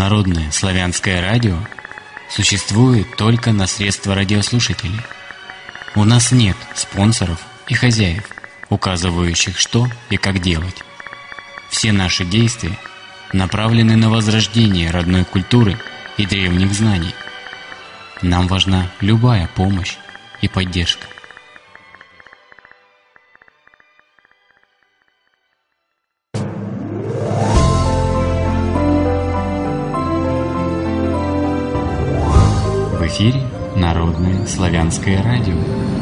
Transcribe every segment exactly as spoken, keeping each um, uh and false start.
Народное славянское радио существует только на средства радиослушателей. У нас нет спонсоров и хозяев, указывающих, что и как делать. Все наши действия направлены на возрождение родной культуры и древних знаний. Нам важна любая помощь и поддержка. В эфире Народное славянское радио.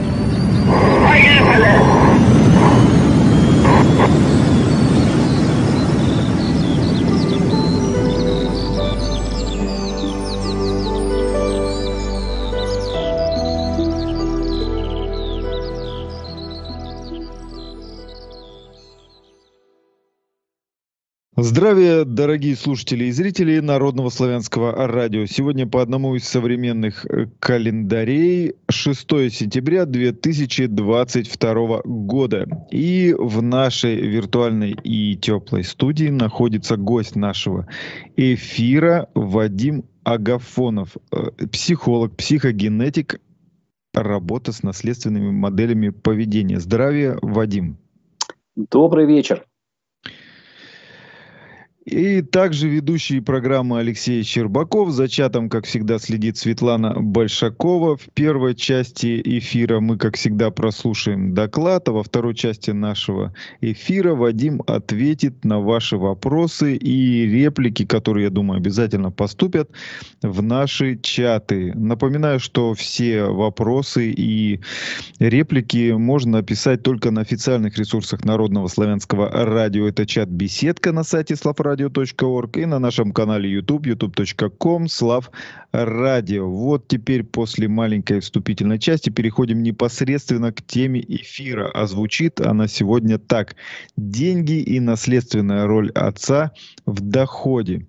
Здравия, дорогие слушатели и зрители Народного славянского радио. Сегодня по одному из современных календарей шестое сентября две тысячи двадцать второго года. И в нашей виртуальной и теплой студии находится гость нашего эфира Вадим Агафонов, психолог, психогенетик, работа с наследственными моделями поведения. Здравия, Вадим. Добрый вечер. И также ведущий программы Алексей Щербаков. За чатом, как всегда, следит Светлана Большакова. В первой части эфира мы, как всегда, прослушаем доклад, а во второй части нашего эфира Вадим ответит на ваши вопросы и реплики, которые, я думаю, обязательно поступят в наши чаты. Напоминаю, что все вопросы и реплики можно написать только на официальных ресурсах Народного славянского радио. Это чат-беседка на сайте славрадио точка орг и на нашем канале YouTube, ютуб точка ком слав радио. Вот теперь после маленькой вступительной части переходим непосредственно к теме эфира. А звучит она сегодня так: деньги и наследственная роль отца в доходе.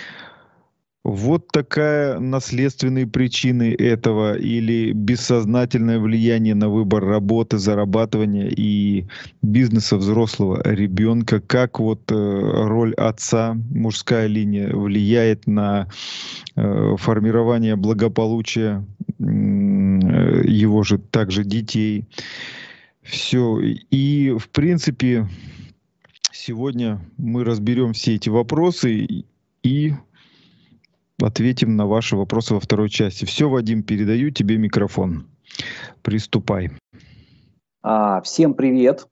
Вот такая наследственные причины этого или бессознательное влияние на выбор работы, зарабатывания и бизнеса взрослого ребенка. Как вот э, роль отца, мужская линия, влияет на э, формирование благополучия э, его же также детей. Все. И в принципе сегодня мы разберем все эти вопросы и ответим на ваши вопросы во второй части. Все, Вадим, передаю тебе микрофон. Приступай. А, всем привет.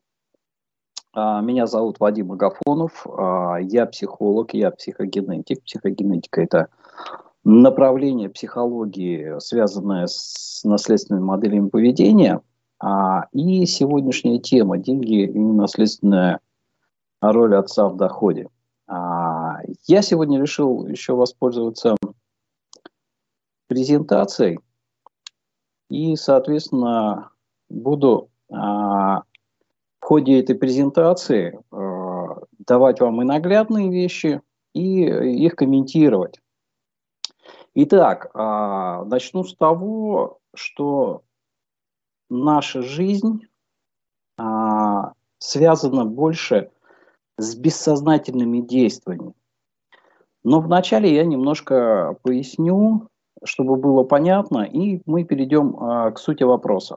А, меня зовут Вадим Агафонов. А, я психолог, я психогенетик. Психогенетика – это направление психологии, связанное с наследственными моделями поведения. А, и сегодняшняя тема – деньги и наследственная роль отца в доходе. Я сегодня решил еще воспользоваться презентацией и, соответственно, буду а, в ходе этой презентации а, давать вам и наглядные вещи, и их комментировать. Итак, а, начну с того, что наша жизнь а, связана больше с бессознательными действиями. Но вначале я немножко поясню, чтобы было понятно, и мы перейдем а, к сути вопроса.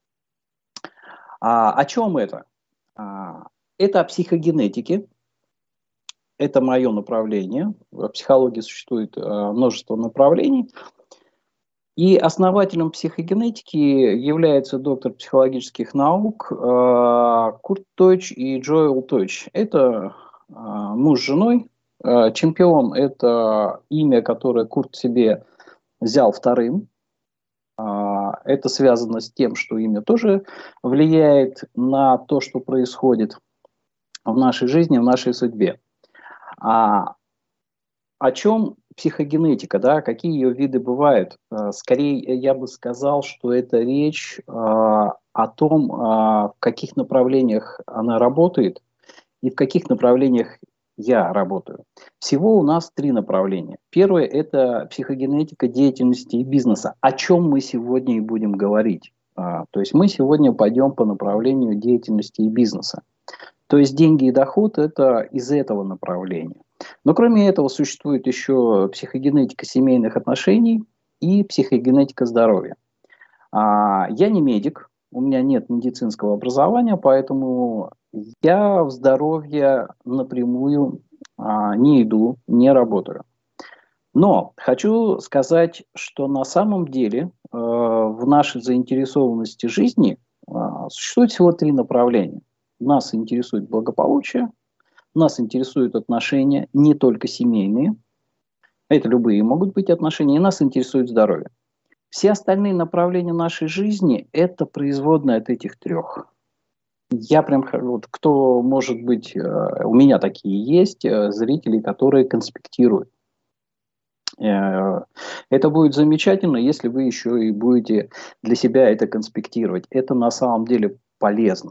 А, о чем это? А, это о психогенетике. Это мое направление. В психологии существует а, множество направлений. И основателем психогенетики является доктор психологических наук а, Курт Тойч и Джоэл Тойч. Это а, муж с женой. Чемпион – это имя, которое Курт себе взял вторым. Это связано с тем, что имя тоже влияет на то, что происходит в нашей жизни, в нашей судьбе. А о чем психогенетика, да? Какие ее виды бывают? Скорее, я бы сказал, что это речь о том, в каких направлениях она работает и в каких направлениях я работаю. Всего у нас три направления. Первое – это психогенетика деятельности и бизнеса. О чем мы сегодня и будем говорить. А, то есть мы сегодня пойдем по направлению деятельности и бизнеса. То есть деньги и доход – это из этого направления. Но кроме этого существует еще психогенетика семейных отношений и психогенетика здоровья. А, я не медик, у меня нет медицинского образования, поэтому я в здоровье напрямую а, не иду, не работаю. Но хочу сказать, что на самом деле э, в нашей заинтересованности жизни э, существует всего три направления. Нас интересует благополучие, нас интересуют отношения, не только семейные, это любые могут быть отношения, и нас интересует здоровье. Все остальные направления нашей жизни – это производные от этих трех. Я прям, вот, кто, может быть, э, у меня такие есть, э, зрители, которые конспектируют. Это будет замечательно, если вы еще и будете для себя это конспектировать. Это на самом деле полезно.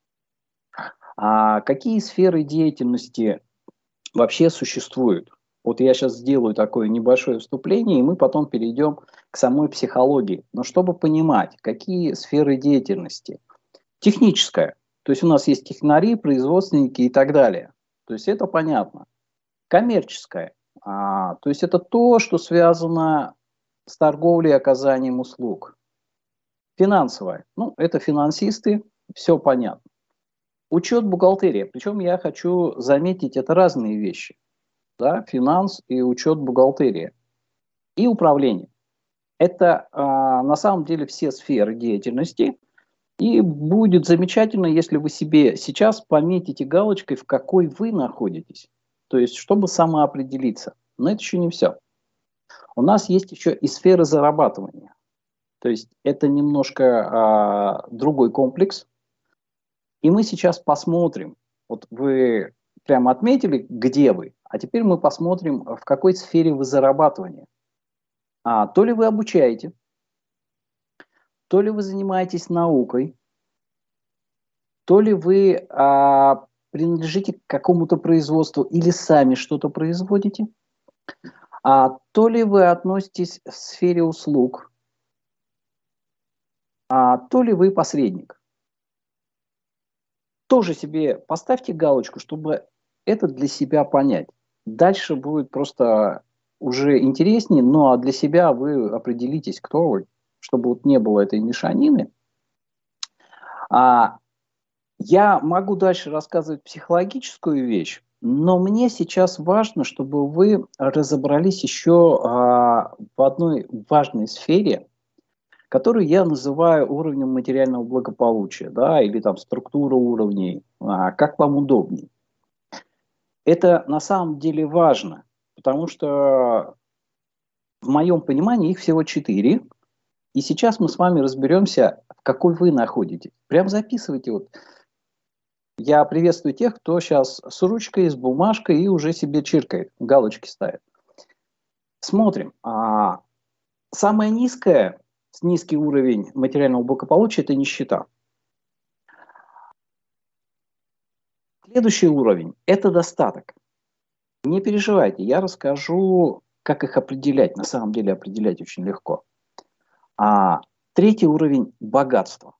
А какие сферы деятельности вообще существуют? Вот я сейчас сделаю такое небольшое вступление, и мы потом перейдем к самой психологии. Но чтобы понимать, какие сферы деятельности. Техническая. То есть у нас есть технари, производственники и так далее. То есть это понятно. Коммерческая. А, то есть это то, что связано с торговлей и оказанием услуг. Финансовая. Ну, это финансисты, все понятно. Учет, бухгалтерия. Причем я хочу заметить, это разные вещи. Да? Финанс и учет, бухгалтерия. И управление. Это а, на самом деле все сферы деятельности. И будет замечательно, если вы себе сейчас пометите галочкой, в какой вы находитесь. То есть, чтобы самоопределиться. Но это еще не все. У нас есть еще и сферы зарабатывания. То есть, это немножко а, другой комплекс. И мы сейчас посмотрим. Вот вы прямо отметили, где вы. А теперь мы посмотрим, в какой сфере вы зарабатывания. А, то ли вы обучаете, то ли вы занимаетесь наукой, то ли вы а, принадлежите к какому-то производству или сами что-то производите, а, то ли вы относитесь к сфере услуг, а, то ли вы посредник. Тоже себе поставьте галочку, чтобы это для себя понять. Дальше будет просто уже интереснее, но для себя вы определитесь, кто вы, чтобы вот не было этой мешанины. А, я могу дальше рассказывать психологическую вещь, но мне сейчас важно, чтобы вы разобрались еще а, в одной важной сфере, которую я называю уровнем материального благополучия, да, или там структура уровней, а, как вам удобнее. Это на самом деле важно, потому что в моем понимании их всего четыре, и сейчас мы с вами разберемся, в какой вы находитесь. Прям записывайте вот. Я приветствую тех, кто сейчас с ручкой, с бумажкой и уже себе чиркает, галочки ставит. Смотрим. А, самое низкое, низкий уровень материального благополучия – это нищета. Следующий уровень – это достаток. Не переживайте, я расскажу, как их определять. На самом деле определять очень легко. А, третий уровень – богатство.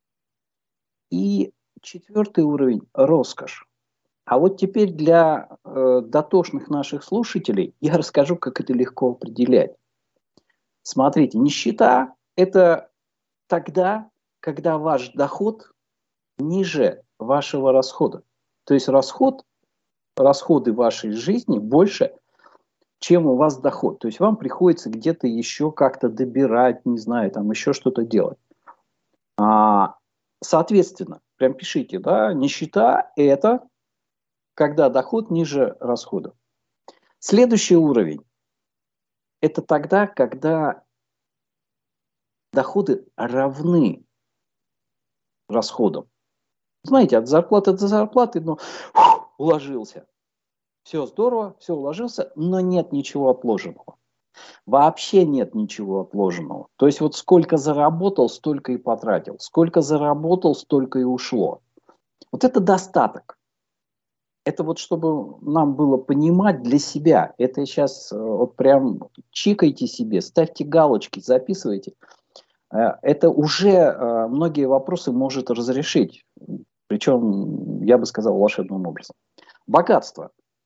И четвертый уровень – роскошь. А вот теперь для э, дотошных наших слушателей я расскажу, как это легко определять. Смотрите, нищета – это тогда, когда ваш доход ниже вашего расхода. То есть расход, расходы вашей жизни больше, чем у вас доход. То есть вам приходится где-то еще как-то добирать, не знаю, там еще что-то делать. А, соответственно, прям пишите, да, нищета – это когда доход ниже расходов. Следующий уровень – это тогда, когда доходы равны расходам. Знаете, от зарплаты до зарплаты, но фух, уложился. Все здорово, все уложился, но нет ничего отложенного. Вообще нет ничего отложенного. То есть вот сколько заработал, столько и потратил. Сколько заработал, столько и ушло. Вот это достаток. Это вот чтобы нам было понимать для себя. Это сейчас вот прям чикайте себе, ставьте галочки, записывайте. Это уже многие вопросы может разрешить. Причем, я бы сказал, волшебным образом. Богатство.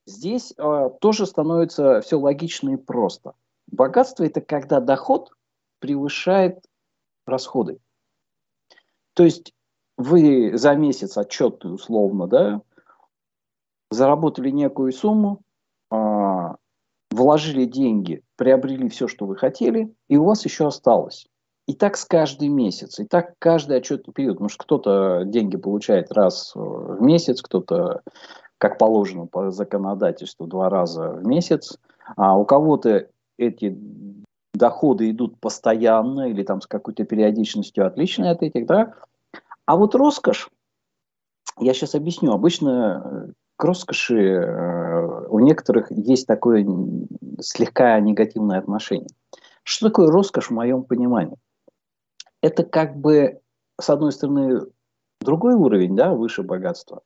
Здесь э, тоже становится все логично и просто. Богатство – это когда доход превышает расходы. То есть вы за месяц отчетный условно, да, заработали некую сумму, а, вложили деньги, приобрели все, что вы хотели, и у вас еще осталось. И так с каждый месяц, и так каждый отчетный период. Потому что кто-то деньги получает раз в месяц, кто-то, как положено по законодательству, два раза в месяц. А у кого-то эти доходы идут постоянно или там с какой-то периодичностью отличной от этих, да. А вот роскошь, я сейчас объясню. Обычно к роскоши э, у некоторых есть такое слегка негативное отношение. Что такое роскошь в моем понимании? Это как бы, с одной стороны, другой уровень, да, выше богатства.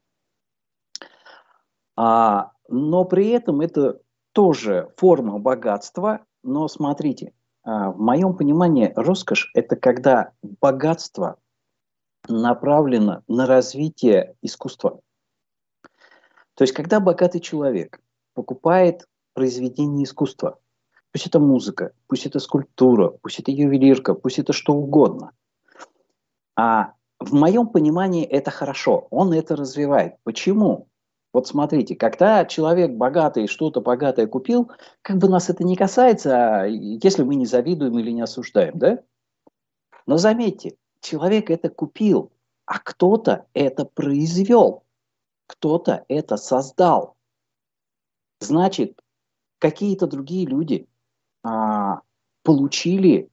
А, но при этом это тоже форма богатства. Но смотрите, а, в моем понимании роскошь – это когда богатство направлено на развитие искусства. То есть, когда богатый человек покупает произведение искусства, пусть это музыка, пусть это скульптура, пусть это ювелирка, пусть это что угодно, а в моем понимании это хорошо, он это развивает. Почему? Вот смотрите, когда человек богатый что-то богатое купил, как бы нас это не касается, если мы не завидуем или не осуждаем, да? Но заметьте, человек это купил, а кто-то это произвел, кто-то это создал. Значит, какие-то другие люди а, получили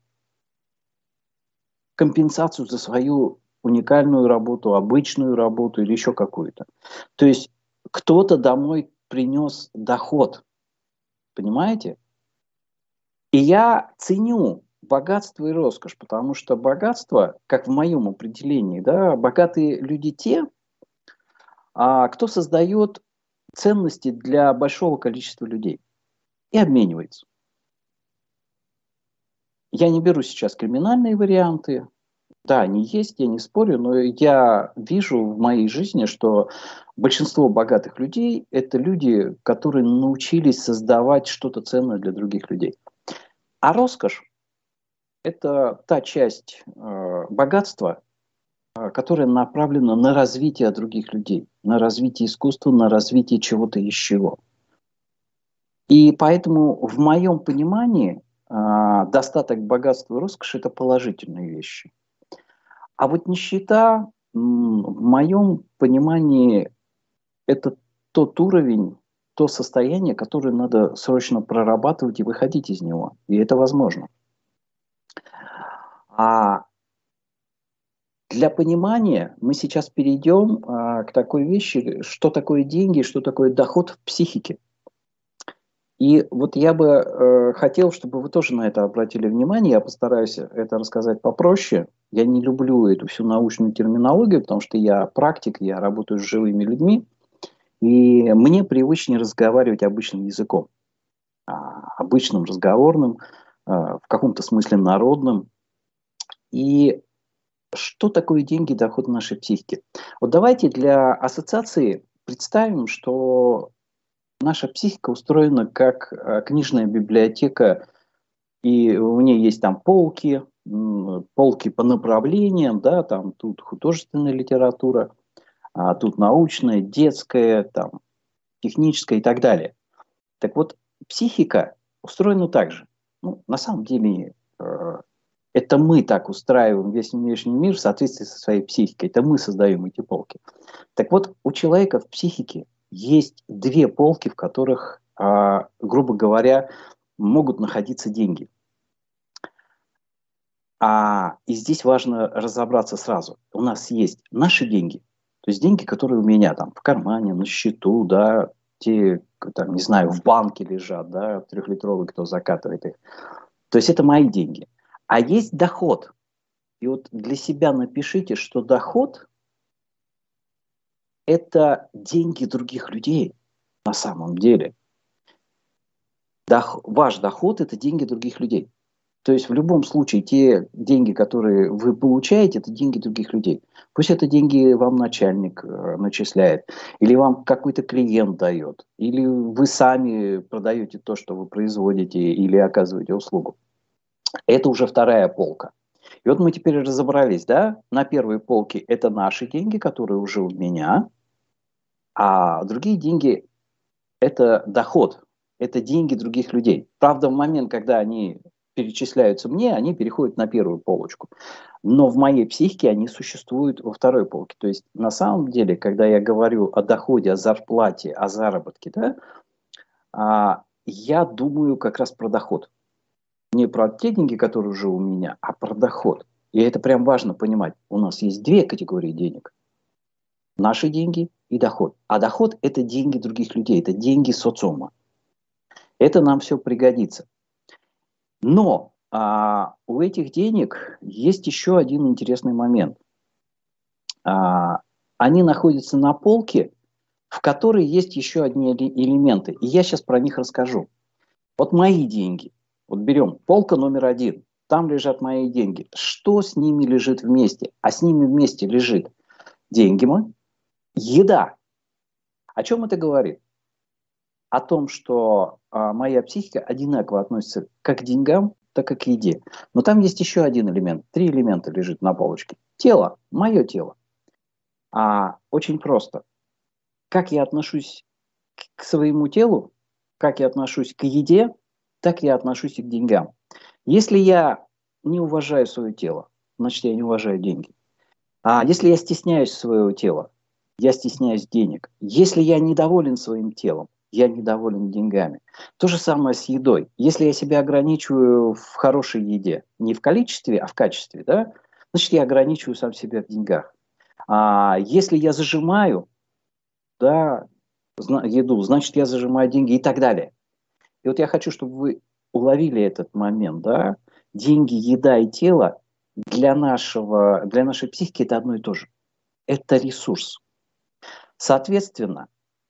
компенсацию за свою уникальную работу, обычную работу или еще какую-то. То есть кто-то домой принес доход, понимаете? И я ценю богатство и роскошь, потому что богатство, как в моем определении, да, богатые люди те, а, кто создает ценности для большого количества людей и обменивается. Я не беру сейчас криминальные варианты. Да, они есть, я не спорю, но я вижу в моей жизни, что большинство богатых людей – это люди, которые научились создавать что-то ценное для других людей. А роскошь – это та часть э, богатства, э, которая направлена на развитие других людей, на развитие искусства, на развитие чего-то еще. И поэтому в моем понимании э, достаток, богатства и роскошь – это положительные вещи. А вот нищета, в моем понимании, это тот уровень, то состояние, которое надо срочно прорабатывать и выходить из него. И это возможно. А для понимания мы сейчас перейдем а, к такой вещи, что такое деньги, что такое доход в психике. И вот я бы э, хотел, чтобы вы тоже на это обратили внимание. Я постараюсь это рассказать попроще. Я не люблю эту всю научную терминологию, потому что я практик, я работаю с живыми людьми. И мне привычнее разговаривать обычным языком. А, обычным, разговорным, а, в каком-то смысле народным. И что такое деньги, доход нашей психики? Вот давайте для ассоциации представим, что наша психика устроена как э, книжная библиотека, и у нее есть там полки, м, полки по направлениям, да, там тут художественная литература, а тут научная, детская, там, техническая и так далее. Так вот, психика устроена так же. Ну, на самом деле, э, это мы так устраиваем весь внешний мир в соответствии со своей психикой. Это мы создаем эти полки. Так вот, у человека в психике есть две полки, в которых, э, грубо говоря, могут находиться деньги. А, и здесь важно разобраться сразу. У нас есть наши деньги, то есть деньги, которые у меня там в кармане, на счету, да, те, там, не знаю, в банке лежат, да, трехлитровый, кто закатывает их. То есть это мои деньги. А есть доход. И вот для себя напишите, что доход – это деньги других людей на самом деле. Дох... Ваш доход – это деньги других людей. То есть в любом случае те деньги, которые вы получаете, это деньги других людей. Пусть это деньги вам начальник э, начисляет, или вам какой-то клиент дает, или вы сами продаете то, что вы производите, или оказываете услугу. Это уже вторая полка. И вот мы теперь разобрались, да, на первой полке это наши деньги, которые уже у меня, а другие деньги это доход, это деньги других людей. Правда, в момент, когда они перечисляются мне, они переходят на первую полочку. Но в моей психике они существуют во второй полке. То есть на самом деле, когда я говорю о доходе, о зарплате, о заработке, да, а, я думаю как раз про доход. Не про те деньги, которые уже у меня, а про доход. И это прям важно понимать. У нас есть две категории денег. Наши деньги и доход. А доход – это деньги других людей, это деньги социума. Это нам все пригодится. Но а, у этих денег есть еще один интересный момент. А, они находятся на полке, в которой есть еще одни элементы. И я сейчас про них расскажу. Вот мои деньги. Вот берем полка номер один. Там лежат мои деньги. Что с ними лежит вместе? А с ними вместе лежит деньги мои, еда. О чем это говорит? О том, что а, моя психика одинаково относится как к деньгам, так и к еде. Но там есть еще один элемент. Три элемента лежит на полочке. Тело. Мое тело. А, очень просто. Как я отношусь к своему телу, как я отношусь к еде, так я отношусь и к деньгам. Если я не уважаю свое тело, значит, я не уважаю деньги. А если я стесняюсь своего тела, я стесняюсь денег. Если я недоволен своим телом, я недоволен деньгами. То же самое с едой. Если я себя ограничиваю в хорошей еде, не в количестве, а в качестве, да, значит, я ограничиваю сам себя в деньгах. А если я зажимаю, да, еду, значит, я зажимаю деньги и так далее. И вот я хочу, чтобы вы уловили этот момент, да, деньги, еда и тело для, нашего, для нашей психики это одно и то же. Это ресурс. Соответственно,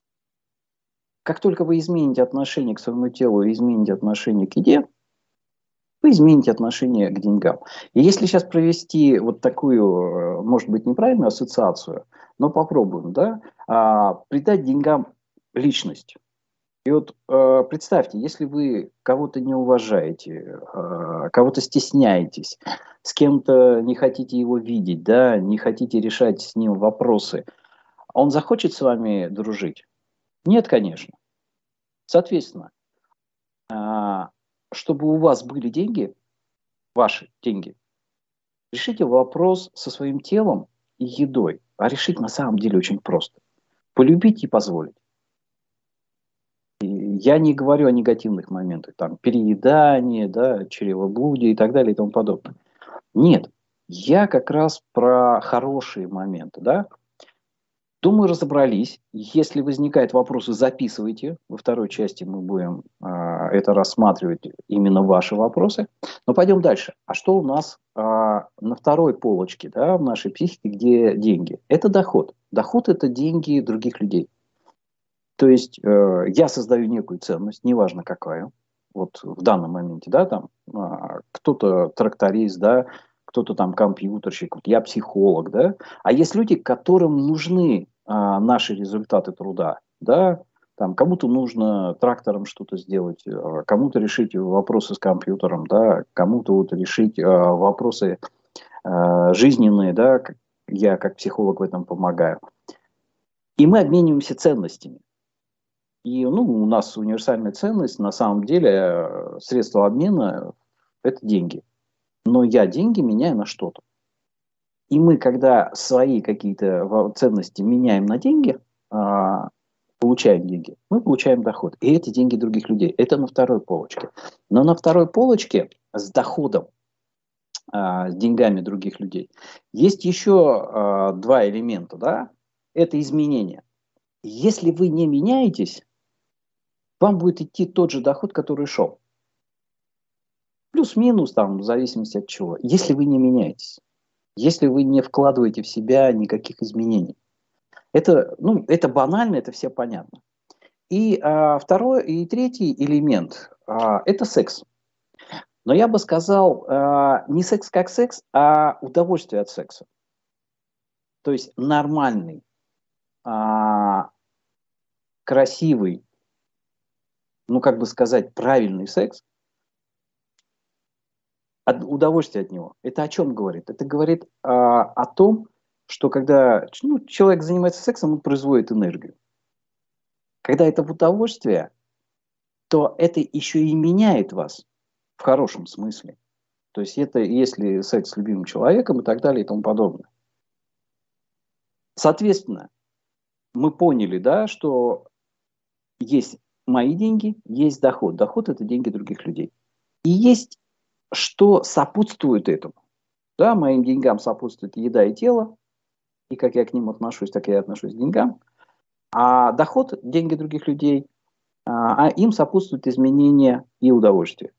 как только вы измените отношение к своему телу и измените отношение к еде, вы измените отношение к деньгам. И если сейчас провести вот такую, может быть, неправильную ассоциацию, но попробуем, да, а, придать деньгам личность. И вот э, представьте, если вы кого-то не уважаете, э, кого-то стесняетесь, с кем-то не хотите его видеть, да, не хотите решать с ним вопросы, он захочет с вами дружить? Нет, конечно. Соответственно, э, чтобы у вас были деньги, ваши деньги, решите вопрос со своим телом и едой. А решить на самом деле очень просто. Полюбить и позволить. Я не говорю о негативных моментах, там, переедание, да, чревоблудие и так далее и тому подобное. Нет, я как раз про хорошие моменты, да. Думаю, разобрались. Если возникают вопросы, записывайте. Во второй части мы будем э, это рассматривать, именно ваши вопросы. Но пойдем дальше. А что у нас э, на второй полочке, да, в нашей психике, где деньги? Это доход. Доход – это деньги других людей. То есть э, я создаю некую ценность, неважно какая, вот в данном моменте, да, там э, кто-то тракторист, да, кто-то там компьютерщик, вот я психолог, да, а есть люди, которым нужны э, наши результаты труда, да, там кому-то нужно трактором что-то сделать, э, кому-то решить вопросы с компьютером, да, кому-то вот решить э, вопросы э, жизненные, да, я как психолог в этом помогаю. И мы обмениваемся ценностями. И ну, у нас универсальная ценность, на самом деле, средство обмена – это деньги. Но я деньги меняю на что-то. И мы, когда свои какие-то ценности меняем на деньги, получаем деньги, мы получаем доход. И это деньги других людей. Это на второй полочке. Но на второй полочке с доходом, с деньгами других людей, есть еще два элемента. Да? Это изменения. Если вы не меняетесь, вам будет идти тот же доход, который шел. Плюс-минус, там, в зависимости от чего. Если вы не меняетесь. Если вы не вкладываете в себя никаких изменений. Это, ну, это банально, это все понятно. И а, второй и третий элемент а, – это секс. Но я бы сказал, э, не секс как секс, а удовольствие от секса. То есть нормальный, э, красивый, ну, как бы сказать, правильный секс, от, удовольствие от него. Это о чем говорит? Это говорит э, о том, что когда ну, человек занимается сексом, он производит энергию. Когда это в удовольствие, то это еще и меняет вас в хорошем смысле. То есть это если секс с любимым человеком и так далее и тому подобное. Соответственно, мы поняли, да, что есть мои деньги, есть доход. Доход – это деньги других людей. И есть, что сопутствует этому. Да, моим деньгам сопутствует еда и тело. И как я к ним отношусь, так я и отношусь к деньгам. А доход – деньги других людей. А им сопутствуют изменения и удовольствие.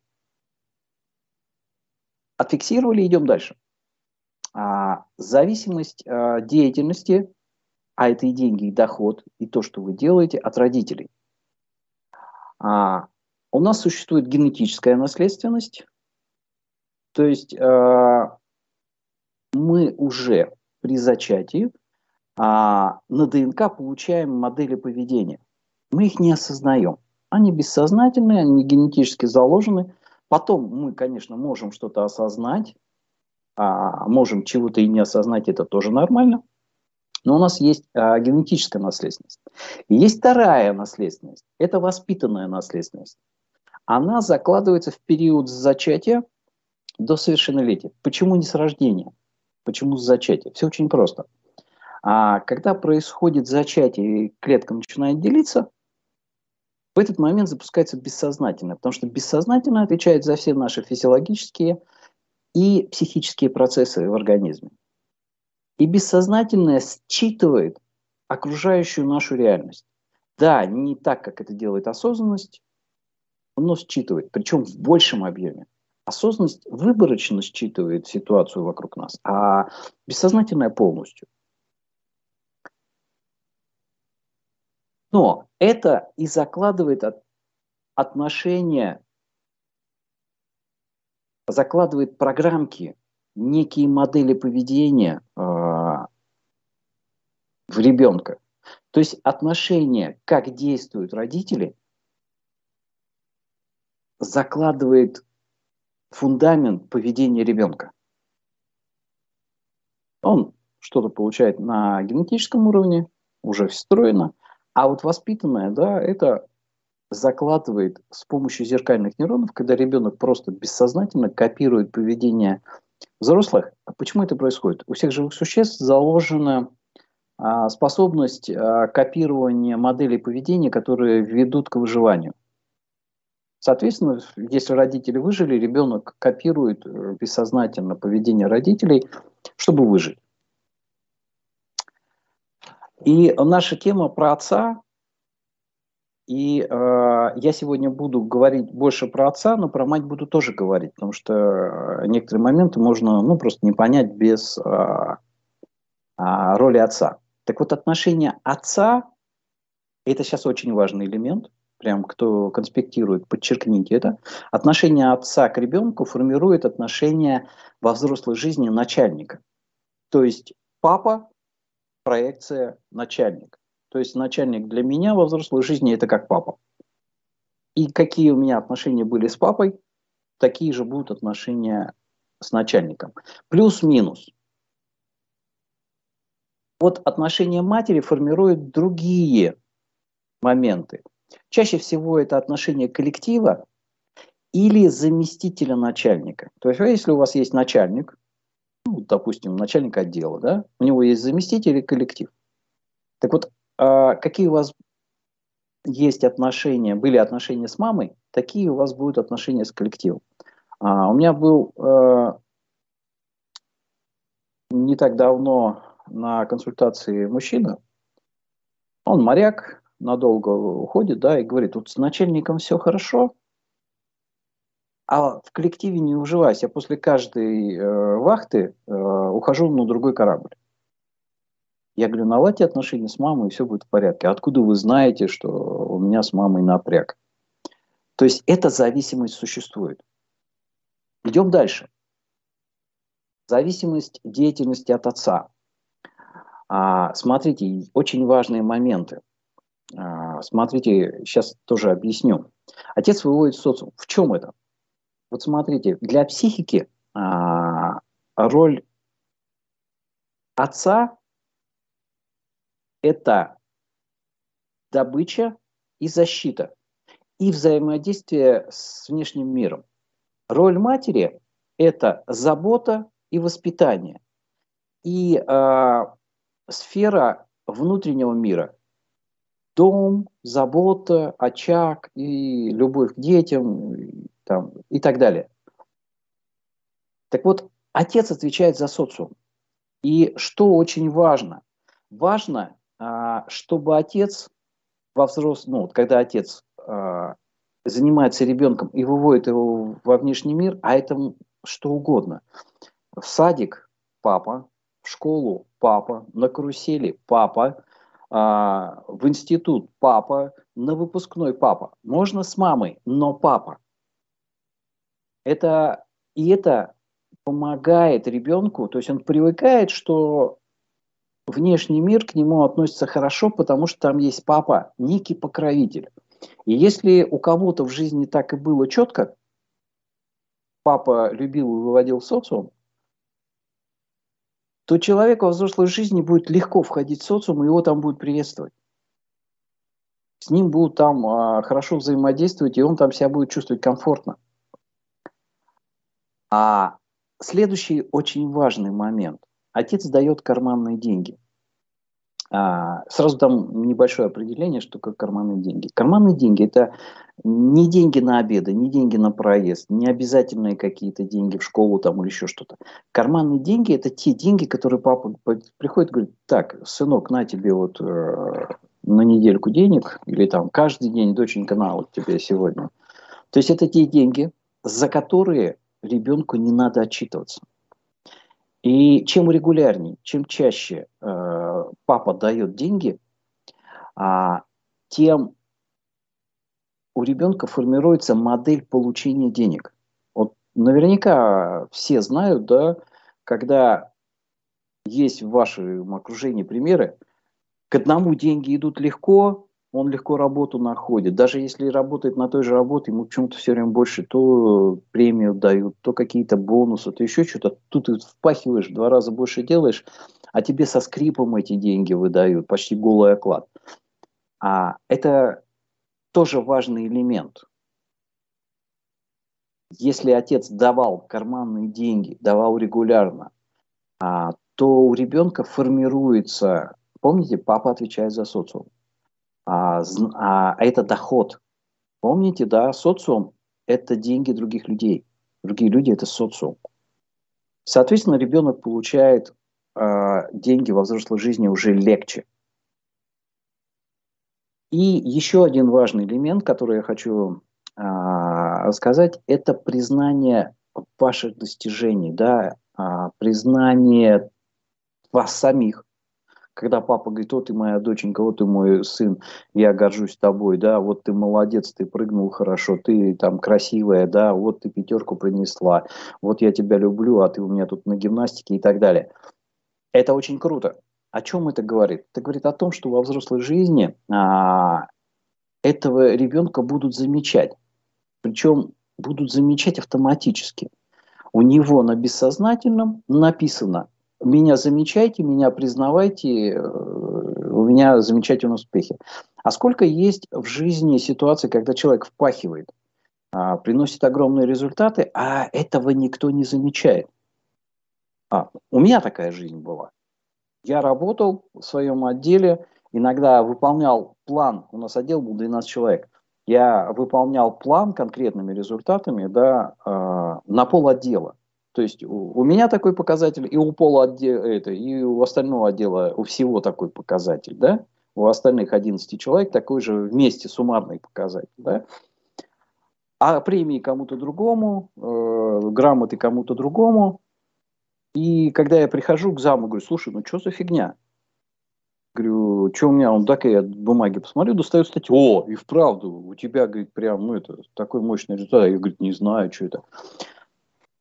Отфиксировали, идем дальше. А, зависимость а, деятельности, а это и деньги, и доход, и то, что вы делаете, от родителей. А, у нас существует генетическая наследственность, то есть а, мы уже при зачатии а, на ДНК получаем модели поведения. Мы их не осознаем. Они бессознательные, они генетически заложены. Потом мы, конечно, можем что-то осознать, а можем чего-то и не осознать, это тоже нормально. Но у нас есть а, генетическая наследственность. И есть вторая наследственность. Это воспитанная наследственность. Она закладывается в период с зачатия до совершеннолетия. Почему не с рождения? Почему с зачатия? Все очень просто. А когда происходит зачатие и клетка начинает делиться, в этот момент запускается бессознательное, потому что бессознательное отвечает за все наши физиологические и психические процессы в организме. И бессознательное считывает окружающую нашу реальность. Да, не так, как это делает осознанность, но считывает, причем в большем объеме. Осознанность выборочно считывает ситуацию вокруг нас, а бессознательное полностью. Но это и закладывает отношения, закладывает программки, некие модели поведения э, в ребенка. То есть отношение, как действуют родители, закладывает фундамент поведения ребенка. Он что-то получает на генетическом уровне, уже встроено, а вот воспитанное, да, это закладывает с помощью зеркальных нейронов, когда ребенок просто бессознательно копирует поведение взрослых. Почему это происходит? У всех живых существ заложена а, способность а, копирования моделей поведения, которые ведут к выживанию. Соответственно, если родители выжили, ребенок копирует бессознательно поведение родителей, чтобы выжить. И наша тема про отца. И э, я сегодня буду говорить больше про отца, но про мать буду тоже говорить, потому что некоторые моменты можно ну, просто не понять без э, э, роли отца. Так вот, отношение отца, это сейчас очень важный элемент, прям кто конспектирует, подчеркните это. Отношение отца к ребенку формирует отношение во взрослой жизни начальника. То есть папа – проекция начальника. То есть начальник для меня во взрослой жизни – это как папа. И какие у меня отношения были с папой, такие же будут отношения с начальником. Плюс-минус. Вот отношения матери формируют другие моменты. Чаще всего это отношение коллектива или заместителя начальника. То есть, если у вас есть начальник, ну, допустим, начальник отдела, да, у него есть заместитель и коллектив. Так вот, какие у вас есть отношения, были отношения с мамой, такие у вас будут отношения с коллективом. А, у меня был э, не так давно на консультации мужчина, он моряк, надолго уходит, да, и говорит, вот с начальником все хорошо, а в коллективе не уживаюсь, я после каждой э, вахты э, ухожу на другой корабль. Я говорю, наладьте отношения с мамой, и все будет в порядке. Откуда вы знаете, что у меня с мамой напряг? То есть эта зависимость существует. Идем дальше. Зависимость деятельности от отца. А, смотрите, очень важные моменты. А, смотрите, сейчас тоже объясню. Отец выводит в социум. В чем это? Вот смотрите, для психики а, роль отца – это добыча и защита, и взаимодействие с внешним миром. Роль матери – это забота и воспитание. И э, сфера внутреннего мира – дом, забота, очаг и любовь к детям и, там, и так далее. Так вот, отец отвечает за социум. И что очень важно? Важно, э, чтобы отец во взрослом, ну, вот когда отец э, занимается ребенком и выводит его во внешний мир, а это что угодно. В садик – папа, в школу – папа, на карусели – папа, э, в институт – папа, на выпускной – папа. Можно с мамой, но папа. Это, и это помогает ребенку, то есть он привыкает, что внешний мир к нему относится хорошо, потому что там есть папа, некий покровитель. И если у кого-то в жизни так и было четко, папа любил и выводил в социум, то человеку во взрослой жизни будет легко входить в социум, и его там будут приветствовать. С ним будут там а, хорошо взаимодействовать, и он там себя будет чувствовать комфортно. А следующий очень важный момент. Отец дает карманные деньги. А, сразу дам небольшое определение, что такое карманные деньги. Карманные деньги – это не деньги на обеды, не деньги на проезд, не обязательные какие-то деньги в школу там, или еще что-то. Карманные деньги – это те деньги, которые папа приходит и говорит: так, сынок, на тебе вот э, на недельку денег, или там каждый день, доченька, на вот тебе сегодня. То есть это те деньги, за которые ребенку не надо отчитываться. И чем регулярнее, чем чаще э, папа дает деньги, а, тем у ребенка формируется модель получения денег. Вот наверняка все знают, да, когда есть в вашем окружении примеры, к одному деньги идут легко, он легко работу находит. Даже если работает на той же работе, ему почему-то все время больше то премию дают, то какие-то бонусы, то еще что-то. Тут ты впахиваешь, в два раза больше делаешь, а тебе со скрипом эти деньги выдают, почти голый оклад. А это тоже важный элемент. Если отец давал карманные деньги, давал регулярно, а, то у ребенка формируется, помните, папа отвечает за социум. А, а это доход. Помните, да, социум – это деньги других людей. Другие люди – это социум. Соответственно, ребенок получает э, деньги во взрослой жизни уже легче. И еще один важный элемент, который я хочу э, рассказать, это признание ваших достижений, да, э, признание вас самих. Когда папа говорит: вот ты моя доченька, вот ты мой сын, я горжусь тобой, да, вот ты молодец, ты прыгнул хорошо, ты там красивая, да, вот ты пятерку принесла, вот я тебя люблю, а ты у меня тут на гимнастике и так далее. Это очень круто. О чем это говорит? Это говорит о том, что во взрослой жизни а, этого ребенка будут замечать. Причем будут замечать автоматически. У него на бессознательном написано: меня замечайте, меня признавайте, у меня замечательные успехи. А сколько есть в жизни ситуаций, когда человек впахивает, приносит огромные результаты, а этого никто не замечает? А, у меня такая жизнь была. Я работал в своем отделе, иногда выполнял план, у нас отдел был двенадцать человек, я выполнял план конкретными результатами, да, на пол отдела. То есть у, у меня такой показатель, и у пола отдела, это, и у остального отдела, у всего такой показатель, да? У остальных одиннадцати человек такой же вместе суммарный показатель, да? А премии кому-то другому, э, грамоты кому-то другому. И когда я прихожу к заму, говорю: слушай, ну что за фигня? Говорю: что у меня? Он так, я бумаги посмотрю, достает статью. О, и вправду, у тебя, говорит, прям, ну это такой мощный результат. Я, говорит, не знаю, что это.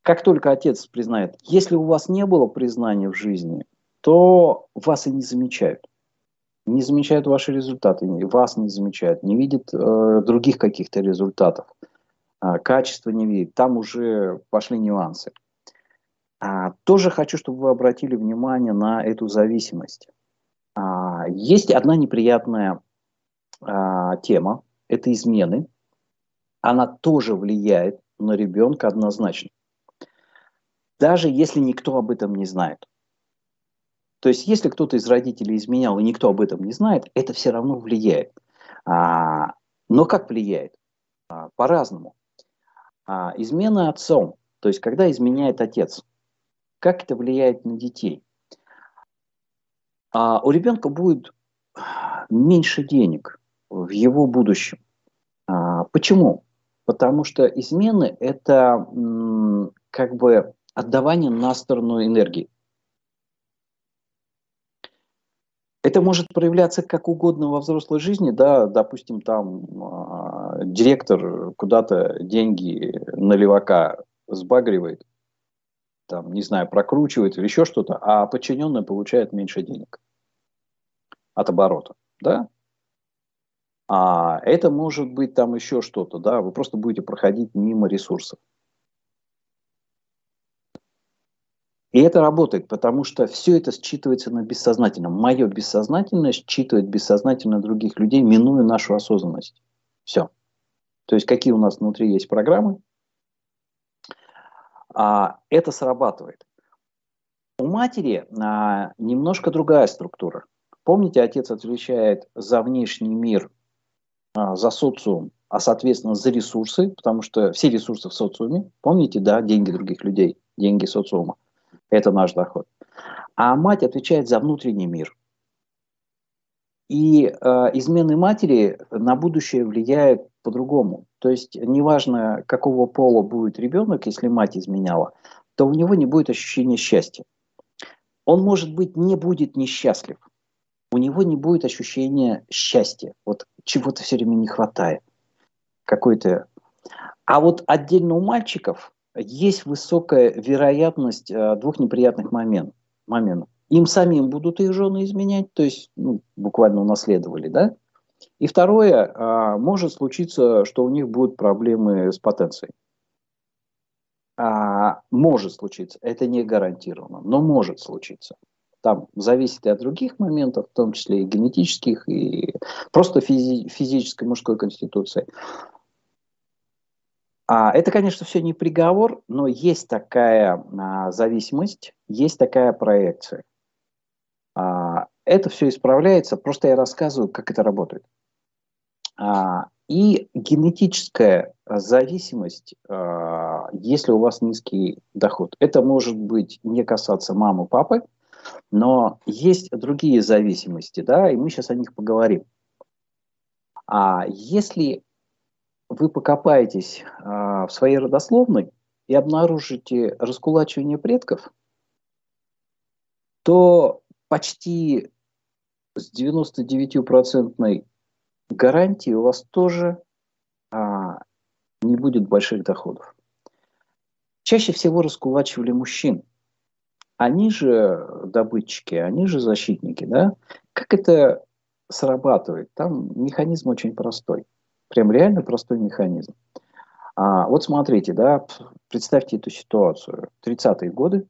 как только отец признает, если у вас не было признания в жизни, то вас и не замечают. Не замечают ваши результаты, вас не замечают, не видят э, других каких-то результатов, э, качества не видят. Там уже пошли нюансы. А, тоже хочу, чтобы вы обратили внимание на эту зависимость. А, есть одна неприятная а, тема, это измены. Она тоже влияет на ребенка однозначно. Даже если никто об этом не знает. То есть, если кто-то из родителей изменял, и никто об этом не знает, это все равно влияет. А, но как влияет? А, по-разному. А, измена отцом, то есть, когда изменяет отец, как это влияет на детей? А, у ребенка будет меньше денег в его будущем. А, почему? Потому что измены – это м, как бы отдавание на сторону энергии. Это может проявляться как угодно во взрослой жизни, да, допустим, там э, директор куда-то деньги на левака сбагривает, там, не знаю, прокручивает или еще что-то, а подчиненный получает меньше денег от оборота, да. А это может быть там еще что-то, да, вы просто будете проходить мимо ресурсов. И это работает, потому что все это считывается на бессознательном. Мое бессознательное считывает бессознательно других людей, минуя нашу осознанность. Все. То есть, какие у нас внутри есть программы, а, это срабатывает. У матери а, немножко другая структура. Помните, отец отвечает за внешний мир, а, за социум, а соответственно за ресурсы, потому что все ресурсы в социуме, помните, да, деньги других людей, деньги социума. Это наш доход. А мать отвечает за внутренний мир. И э, измены матери на будущее влияют по-другому. То есть, неважно, какого пола будет ребенок, если мать изменяла, то у него не будет ощущения счастья. Он, может быть, не будет несчастлив. У него не будет ощущения счастья. Вот чего-то все время не хватает. Какой-то... А вот отдельно у мальчиков есть высокая вероятность э, двух неприятных момент, моментов. Им самим будут их жены изменять, то есть ну, буквально унаследовали, да? И второе, э, может случиться, что у них будут проблемы с потенцией. А, может случиться, это не гарантированно, но может случиться. Там зависит и от других моментов, в том числе и генетических, и просто физи- физической мужской конституции. А, это, конечно, все не приговор, но есть такая а, зависимость, есть такая проекция. А, это все исправляется, просто я рассказываю, как это работает. А, и генетическая зависимость, а, если у вас низкий доход. Это может быть не касаться мамы, папы, но есть другие зависимости, да, и мы сейчас о них поговорим. А если вы покопаетесь а, в своей родословной и обнаружите раскулачивание предков, то почти с девяносто девять процентов гарантией у вас тоже а, не будет больших доходов. Чаще всего раскулачивали мужчин. Они же добытчики, они же защитники, да? Как это срабатывает? Там механизм очень простой. Прям реально простой механизм. А, вот смотрите, да, представьте эту ситуацию. тридцатые годы.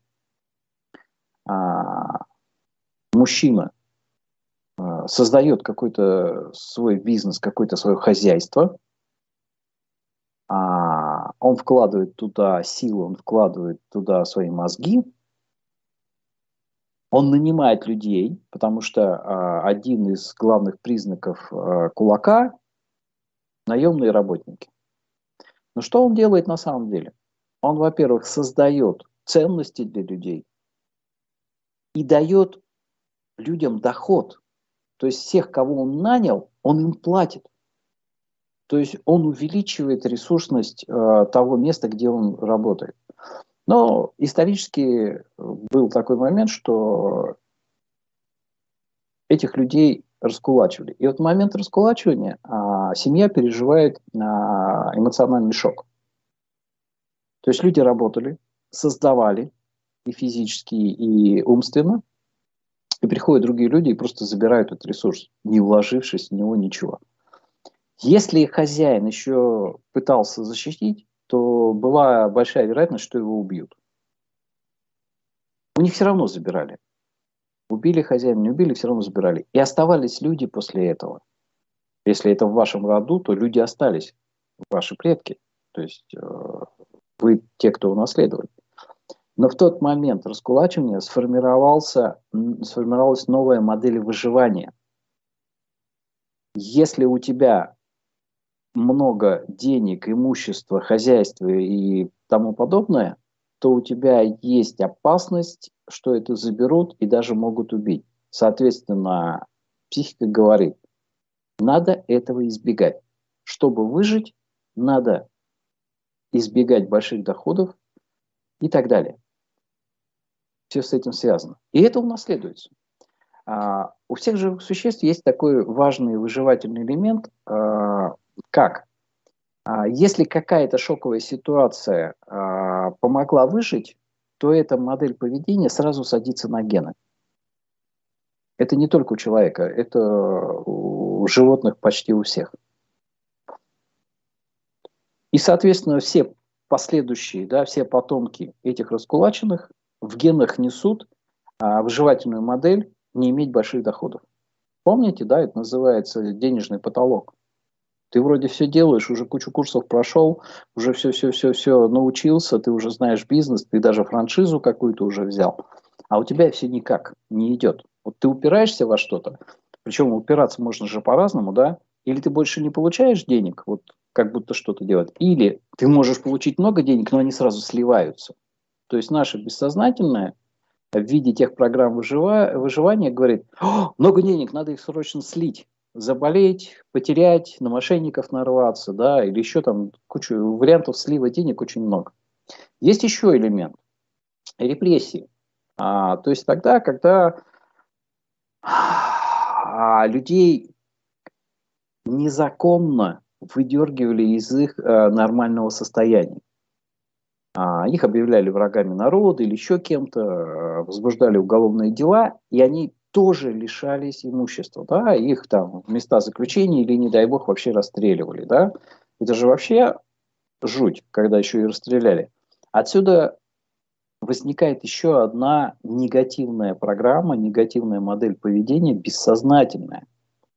А, мужчина а, создает какой-то свой бизнес, какое-то свое хозяйство. А, он вкладывает туда силы, он вкладывает туда свои мозги. Он нанимает людей, потому что а, один из главных признаков а, кулака – наемные работники. Но что он делает на самом деле? Он, во-первых, создает ценности для людей и дает людям доход. То есть всех, кого он нанял, он им платит. То есть он увеличивает ресурсность э, того места, где он работает. Но исторически был такой момент, что этих людей раскулачивали. И вот в момент раскулачивания а, семья переживает а, эмоциональный шок. То есть люди работали, создавали и физически, и умственно, и приходят другие люди и просто забирают этот ресурс, не вложившись в него ничего. Если хозяин еще пытался защитить, то была большая вероятность, что его убьют. У них все равно забирали. Убили хозяина, не убили, все равно забирали. И оставались люди после этого. Если это в вашем роду, то люди остались, ваши предки. То есть э, вы те, кто унаследовали. Но в тот момент раскулачивания сформировался, сформировалась новая модель выживания. Если у тебя много денег, имущества, хозяйства и тому подобное, то у тебя есть опасность, что это заберут и даже могут убить. Соответственно, психика говорит, надо этого избегать. Чтобы выжить, надо избегать больших доходов и так далее. Все с этим связано. И это унаследуется. А, у всех живых существ есть такой важный выживательный элемент, а, как а, если какая-то шоковая ситуация а, помогла выжить, то эта модель поведения сразу садится на гены. Это не только у человека, это у животных почти у всех. И, соответственно, все последующие, да, все потомки этих раскулаченных в генах несут а, выживательную модель не иметь больших доходов. Помните, да, это называется денежный потолок. Ты вроде все делаешь, уже кучу курсов прошел, уже все-все-все-все научился, ты уже знаешь бизнес, ты даже франшизу какую-то уже взял, а у тебя все никак не идет. Вот ты упираешься во что-то, причем упираться можно же по-разному, да, или ты больше не получаешь денег, вот как будто что-то делать, или ты можешь получить много денег, но они сразу сливаются. То есть наше бессознательное в виде тех программ выжива- выживания говорит, много денег, надо их срочно слить. Заболеть, потерять, на мошенников нарваться, да, или еще там кучу вариантов слива денег очень много. Есть еще элемент репрессии. А, то есть тогда, когда а, людей незаконно выдергивали из их а, нормального состояния. А, их объявляли врагами народа или еще кем-то, а, возбуждали уголовные дела, и они тоже лишались имущества, да, их там в места заключения или, не дай бог, вообще расстреливали, да. Это же вообще жуть, когда еще и расстреляли. Отсюда возникает еще одна негативная программа, негативная модель поведения, бессознательная.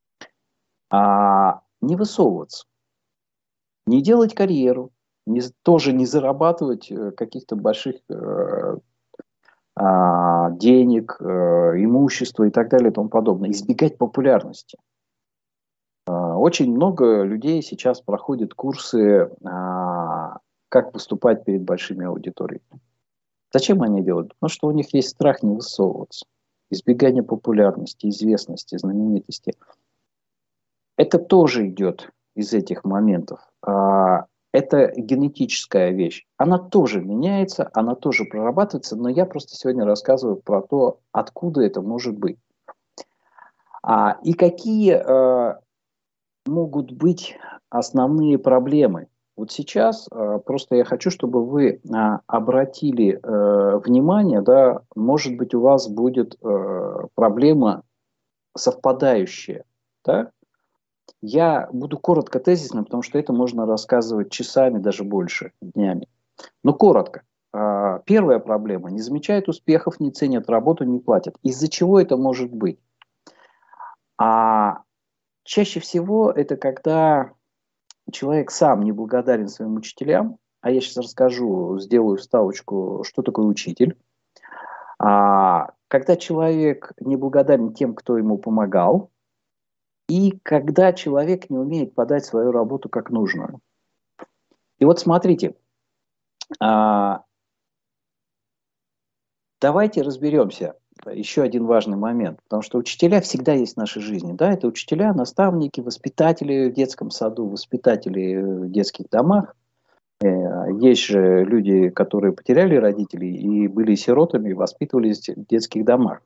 А не высовываться, не делать карьеру, не, тоже не зарабатывать каких-то больших э, а, денег, э, имущества и так далее и тому подобное. Избегать популярности. А, очень много людей сейчас проходят курсы, а, как выступать перед большими аудиториями. Зачем они делают? Потому что у них есть страх не высовываться. Избегание популярности, известности, знаменитости. Это тоже идет из этих моментов. А, это генетическая вещь. Она тоже меняется, она тоже прорабатывается, но я просто сегодня рассказываю про то, откуда это может быть. А, и какие а, могут быть основные проблемы. Вот сейчас а, просто я хочу, чтобы вы а, обратили а, внимание, да, может быть, у вас будет а, проблема совпадающая, да? Я буду коротко тезисно, потому что это можно рассказывать часами, даже больше, днями. Но коротко. Первая проблема. Не замечают успехов, не ценят работу, не платят. Из-за чего это может быть? А чаще всего это когда человек сам не благодарен своим учителям. А я сейчас расскажу, сделаю вставочку, что такое учитель. А когда человек не благодарен тем, кто ему помогал, и когда человек не умеет подать свою работу как нужную. И вот смотрите, а, давайте разберемся. Еще один важный момент, потому что учителя всегда есть в нашей жизни. Да? Это учителя, наставники, воспитатели в детском саду, воспитатели в детских домах. Есть же люди, которые потеряли родителей и были сиротами, и воспитывались в детских домах.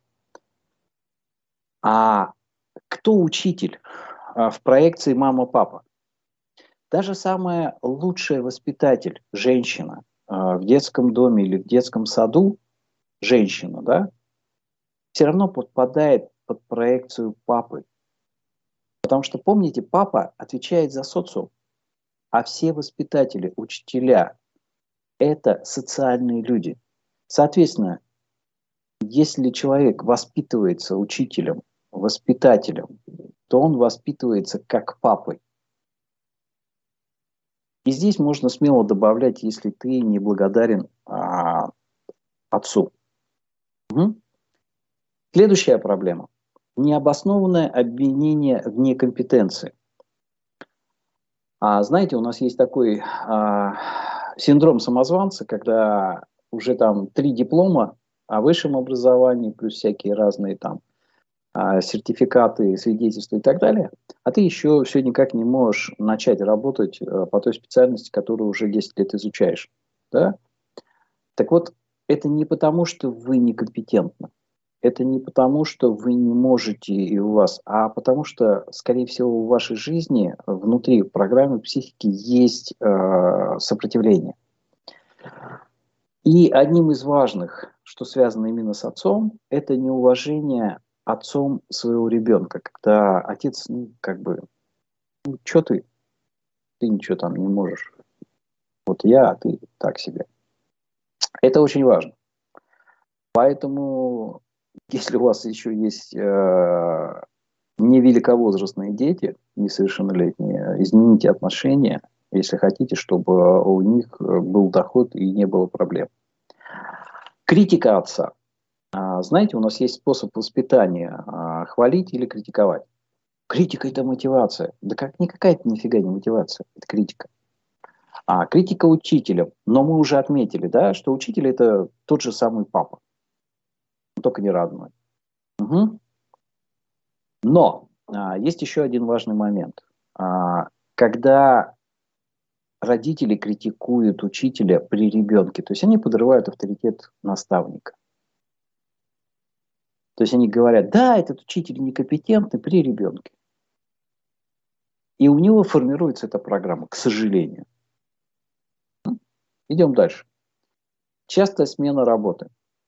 А кто учитель в проекции мама-папа? Даже самая лучшая воспитатель, женщина, в детском доме или в детском саду женщина, да, все равно подпадает под проекцию папы. Потому что, помните, папа отвечает за социум, а все воспитатели, учителя – это социальные люди. Соответственно, если человек воспитывается учителем, воспитателем, то он воспитывается как папой. И здесь можно смело добавлять, если ты не благодарен а, отцу. Угу. Следующая проблема. Необоснованное обвинение в некомпетенции. А, знаете, у нас есть такой а, синдром самозванца, когда уже там три диплома о высшем образовании, плюс всякие разные там а, сертификаты, свидетельства и так далее, а ты еще все никак не можешь начать работать а, по той специальности, которую уже десять лет изучаешь. Да? Так вот, это не потому, что вы некомпетентны. Это не потому, что вы не можете и у вас, а потому что, скорее всего, в вашей жизни, внутри программы психики есть э, сопротивление. И одним из важных, что связано именно с отцом, это неуважение отцом своего ребенка. Когда отец, ну, как бы, ну, что ты? Ты ничего там не можешь. Вот я, а ты так себе. Это очень важно. Поэтому, если у вас еще есть э, невеликовозрастные дети, несовершеннолетние, измените отношения, если хотите, чтобы у них был доход и не было проблем. Критика отца. А, знаете, у нас есть способ воспитания а, хвалить или критиковать. Критика – это мотивация. Да как никакая это нифига не мотивация, это критика. А критика учителям. Но мы уже отметили, да, что учитель – это тот же самый папа, только не родной. Угу. Но а, есть еще один важный момент. А, когда родители критикуют учителя при ребенке, то есть они подрывают авторитет наставника. То есть они говорят, да, этот учитель некомпетентный при ребенке. И у него формируется эта программа, к сожалению. Идем дальше. Частая смена работы.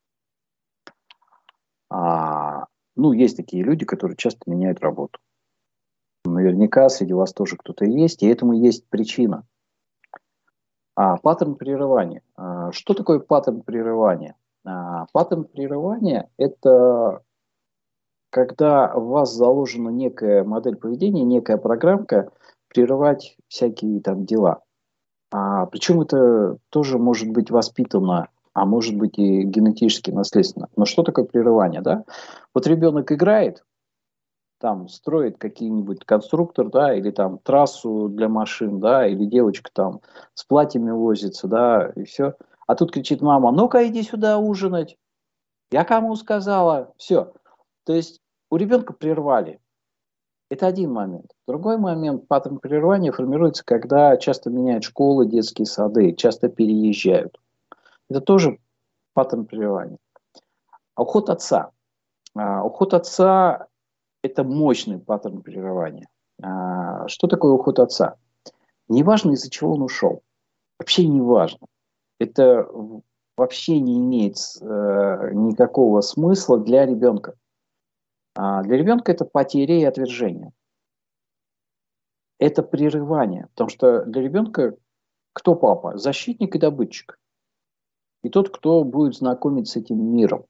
А, ну, есть такие люди, которые часто меняют работу. Наверняка среди вас тоже кто-то есть, и этому есть причина. А, паттерн прерывания. А, что такое паттерн прерывания? А, паттерн прерывания – это когда в вас заложена некая модель поведения, некая программка прерывать всякие там дела. А, причем это тоже может быть воспитано, а может быть и генетически наследственно. Но что такое прерывание, да? Вот ребенок играет, там строит какие-нибудь конструктор, да, или там трассу для машин, да, или девочка там с платьями возится, да, и все. А тут кричит мама, ну-ка иди сюда ужинать. Я кому сказала? Все. То есть у ребенка прервали. Это один момент. Другой момент, паттерн прерывания формируется, когда часто меняют школы, детские сады, часто переезжают. Это тоже паттерн прерывания. А уход отца. А, уход отца – это мощный паттерн прерывания. А, что такое уход отца? Неважно, из-за чего он ушел. Вообще не важно. Это вообще не имеет э, никакого смысла для ребенка. А для ребенка это потеря и отвержение. Это прерывание. Потому что для ребенка кто папа? Защитник и добытчик. И тот, кто будет знакомить с этим миром.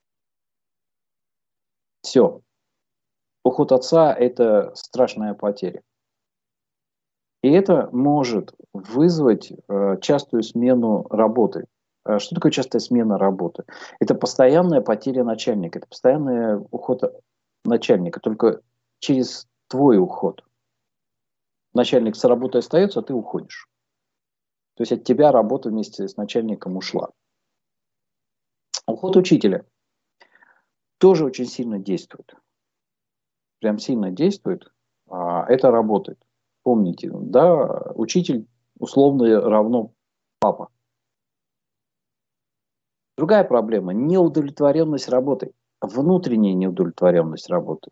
Все. Уход отца – это страшная потеря. И это может вызвать э, частую смену работы. Э, что такое частая смена работы? Это постоянная потеря начальника, это постоянный уход начальника, только через твой уход. Начальник с работы остается, а ты уходишь. То есть от тебя работа вместе с начальником ушла. Уход учителя тоже очень сильно действует. Прям сильно действует. А это работает. Помните, да, учитель условно равно папа. Другая проблема – неудовлетворенность работой. Внутренняя неудовлетворенность работой.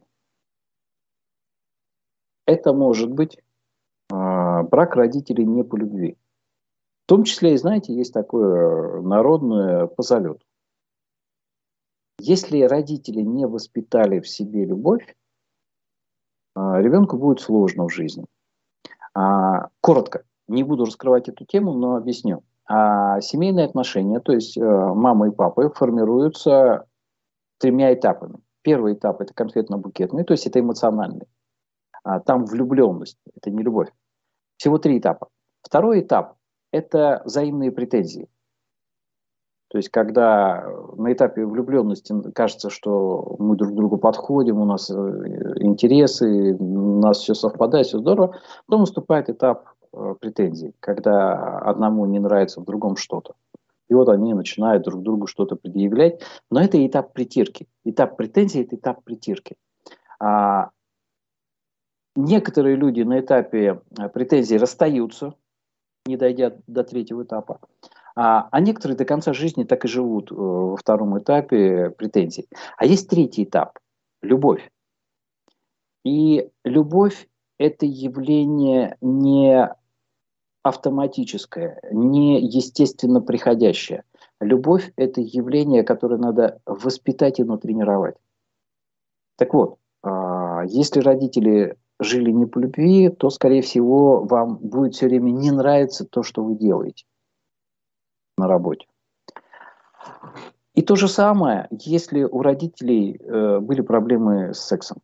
Это может быть э, брак родителей не по любви. В том числе, и знаете, есть такое народное по залету. Если родители не воспитали в себе любовь, ребенку будет сложно в жизни. Коротко, не буду раскрывать эту тему, но объясню. А семейные отношения, то есть мама и папа, формируются тремя этапами. Первый этап – это конфетно-букетный, то есть это эмоциональный. А там влюбленность, это не любовь. Всего три этапа. Второй этап – это взаимные претензии. То есть, когда на этапе влюбленности кажется, что мы друг к другу подходим, у нас интересы, у нас все совпадает, все здорово, то наступает этап претензий, когда одному не нравится в другом что-то. И вот они начинают друг другу что-то предъявлять. Но это этап притирки. Этап претензий – это этап притирки. А некоторые люди на этапе претензий расстаются, не дойдя до третьего этапа. А, а некоторые до конца жизни так и живут э, во втором этапе претензий. А есть третий этап – любовь. И любовь – это явление не автоматическое, не естественно приходящее. Любовь – это явление, которое надо воспитать и натренировать. Так вот, э, если родители жили не по любви, то, скорее всего, вам будет все время не нравиться то, что вы делаете на работе. И то же самое, если у родителей э, были проблемы с сексом.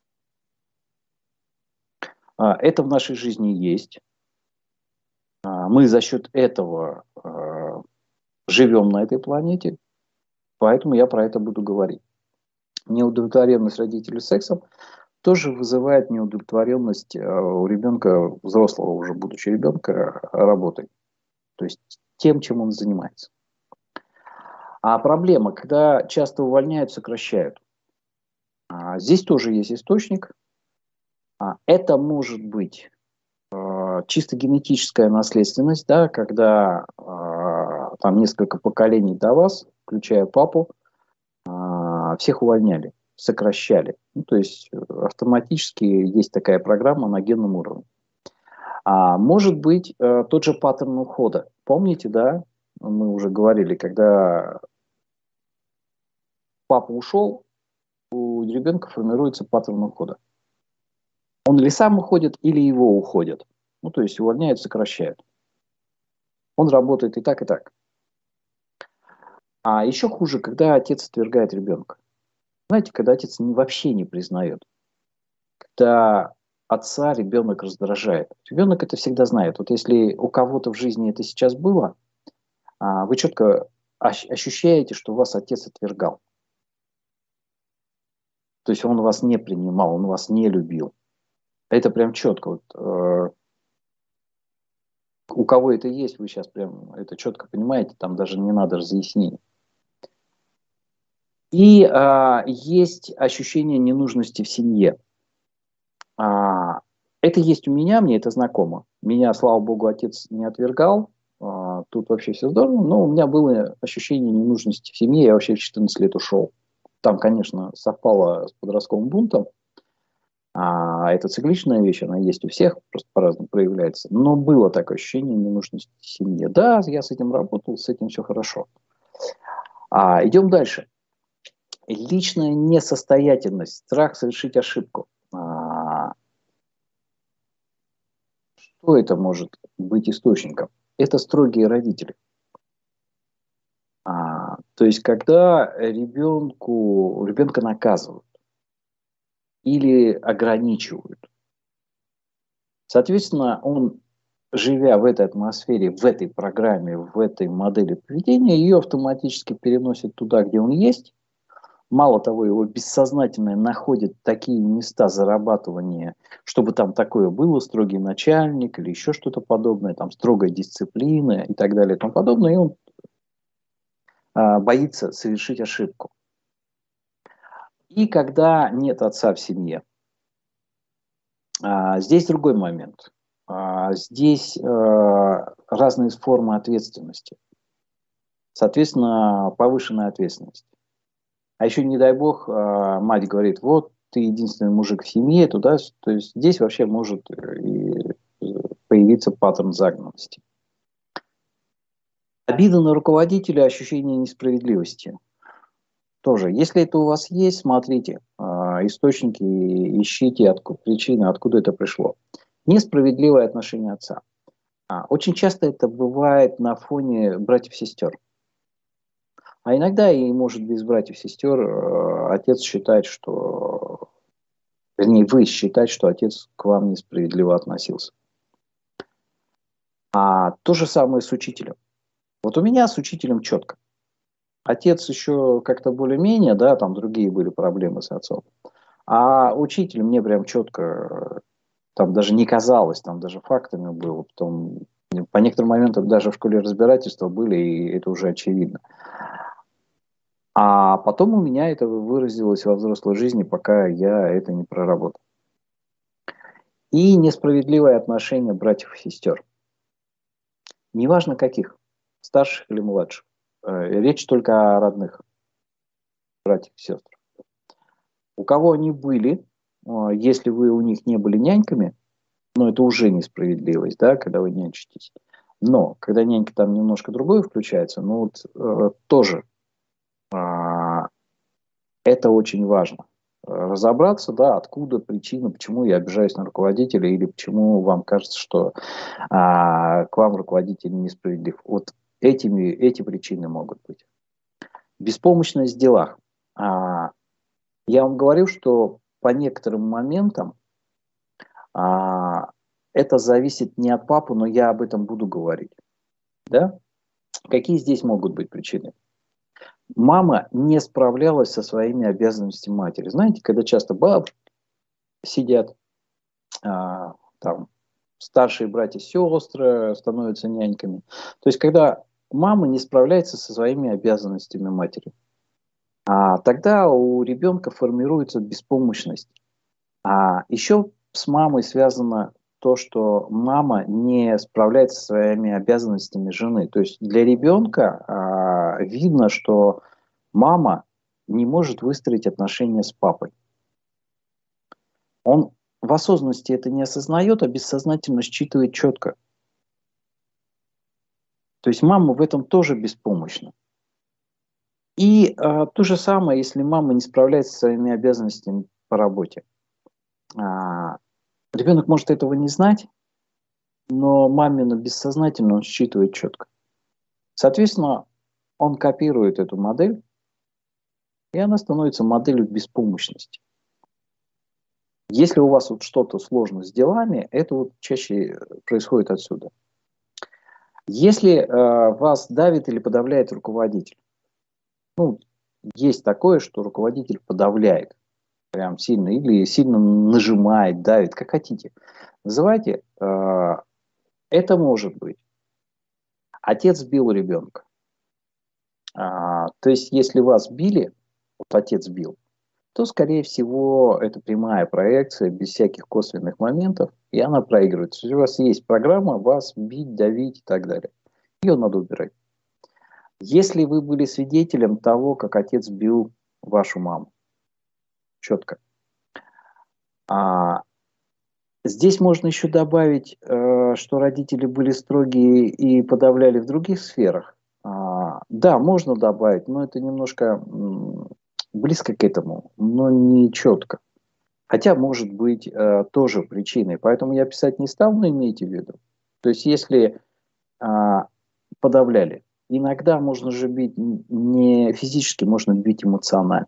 А, это в нашей жизни есть. А, мы за счет этого э, живем на этой планете, поэтому я про это буду говорить. Неудовлетворенность родителей сексом тоже вызывает неудовлетворенность э, у ребенка, взрослого уже будучи ребенка, работой. То есть тем, чем он занимается. А проблема, когда часто увольняют, сокращают. А, здесь тоже есть источник. А, это может быть а, чисто генетическая наследственность, да, когда а, там несколько поколений до вас, включая папу, а, всех увольняли, сокращали. Ну, то есть автоматически есть такая программа на генном уровне. А может быть а, тот же паттерн ухода. Помните, да, мы уже говорили, когда папа ушел, у ребенка формируется паттерн ухода. Он или сам уходит, или его уходят. Ну, то есть увольняют, сокращают. Он работает и так, и так. А еще хуже, когда отец отвергает ребенка. Знаете, когда отец не, вообще не признает. Когда отца ребенок раздражает. Ребенок это всегда знает. Вот если у кого-то в жизни это сейчас было, вы четко ощущаете, что вас отец отвергал. То есть он вас не принимал, он вас не любил. Это прям четко. Вот, э, у кого это есть, вы сейчас прям это четко понимаете, там даже не надо разъяснений. И э, есть ощущение ненужности в семье. А, это есть у меня, мне это знакомо. Меня, слава богу, отец не отвергал. А, тут вообще все здорово. Но у меня было ощущение ненужности в семье. Я вообще в четырнадцать лет ушел. Там, конечно, совпало с подростковым бунтом. А это цикличная вещь, она есть у всех, просто по-разному проявляется. Но было такое ощущение ненужности в семье. Да, я с этим работал, с этим все хорошо. А, идем дальше. Личная несостоятельность, страх совершить ошибку. А, что это может быть источником? Это строгие родители. А, то есть, когда ребенку, ребенка наказывают или ограничивают. Соответственно, он, живя в этой атмосфере, в этой программе, в этой модели поведения, ее автоматически переносит туда, где он есть. Мало того, его бессознательное находит такие места зарабатывания, чтобы там такое было, строгий начальник или еще что-то подобное, там строгая дисциплина и так далее и тому подобное, и он а, боится совершить ошибку. И когда нет отца в семье, а, здесь другой момент. А, здесь а, разные формы ответственности. Соответственно, повышенная ответственность. А еще, не дай бог, а, мать говорит, вот, ты единственный мужик в семье, туда, то есть здесь вообще может и появиться паттерн загнанности. Обида на руководителя, ощущение несправедливости. Тоже, если это у вас есть, смотрите, а, источники, ищите откуда, причины, откуда это пришло. Несправедливое отношение отца. А, очень часто это бывает на фоне братьев-сестер. А иногда и, может, без братьев-сестер э, отец считает, что... Вернее, вы считаете, что отец к вам несправедливо относился. А то же самое с учителем. Вот у меня с учителем четко. Отец еще как-то более-менее, да, там другие были проблемы с отцом. А учитель мне прям четко, там даже не казалось, там даже фактами было. Потом, по некоторым моментам даже в школе разбирательства были, и это уже очевидно. А потом у меня это выразилось во взрослой жизни, пока я это не проработал. И несправедливое отношение братьев и сестер. Неважно каких, старших или младших. Речь только о родных братьях и сестрах. У кого они были, если вы у них не были няньками, ну, это уже несправедливость, да, когда вы нянчитесь. Но, когда нянька там немножко другое включается, ну, вот э, тоже э, это очень важно. Разобраться, да, откуда причина, почему я обижаюсь на руководителя, или почему вам кажется, что э, к вам руководитель несправедлив. Вот этими, эти причины могут быть. Беспомощность в делах. А, я вам говорю, что по некоторым моментам а, это зависит не от папы, но я об этом буду говорить. Да? Какие здесь могут быть причины? Мама не справлялась со своими обязанностями матери. Знаете, когда часто бабушки сидят, а, там, старшие братья и сестры становятся няньками. То есть, когда мама не справляется со своими обязанностями матери. А тогда у ребенка формируется беспомощность. А еще с мамой связано то, что мама не справляется со своими обязанностями жены. То есть для ребенка а, видно, что мама не может выстроить отношения с папой. Он в осознанности это не осознает, а бессознательно считывает четко. То есть мама в этом тоже беспомощна. И а, то же самое, если мама не справляется со своими обязанностями по работе. А, ребенок может этого не знать, но мамино бессознательно он считывает четко. Соответственно, он копирует эту модель, и она становится моделью беспомощности. Если у вас вот что-то сложно с делами, это вот чаще происходит отсюда. Если э, вас давит или подавляет руководитель, ну, есть такое, что руководитель подавляет прям сильно, или сильно нажимает, давит, как хотите. Называйте, э, это может быть. Отец бил ребенка. А, то есть, если вас били, вот отец бил, то, скорее всего, это прямая проекция, без всяких косвенных моментов, и она проигрывается. Если у вас есть программа, вас бить, давить и так далее. Ее надо убирать. Если вы были свидетелем того, как отец бил вашу маму, четко. А, здесь можно еще добавить, э, что родители были строгие и подавляли в других сферах. А, да, можно добавить, но это немножко м, близко к этому, но не четко. Хотя может быть э, тоже причиной. Поэтому я писать не стал, но имейте в виду. То есть если э, подавляли, иногда можно же бить не физически, можно бить эмоционально.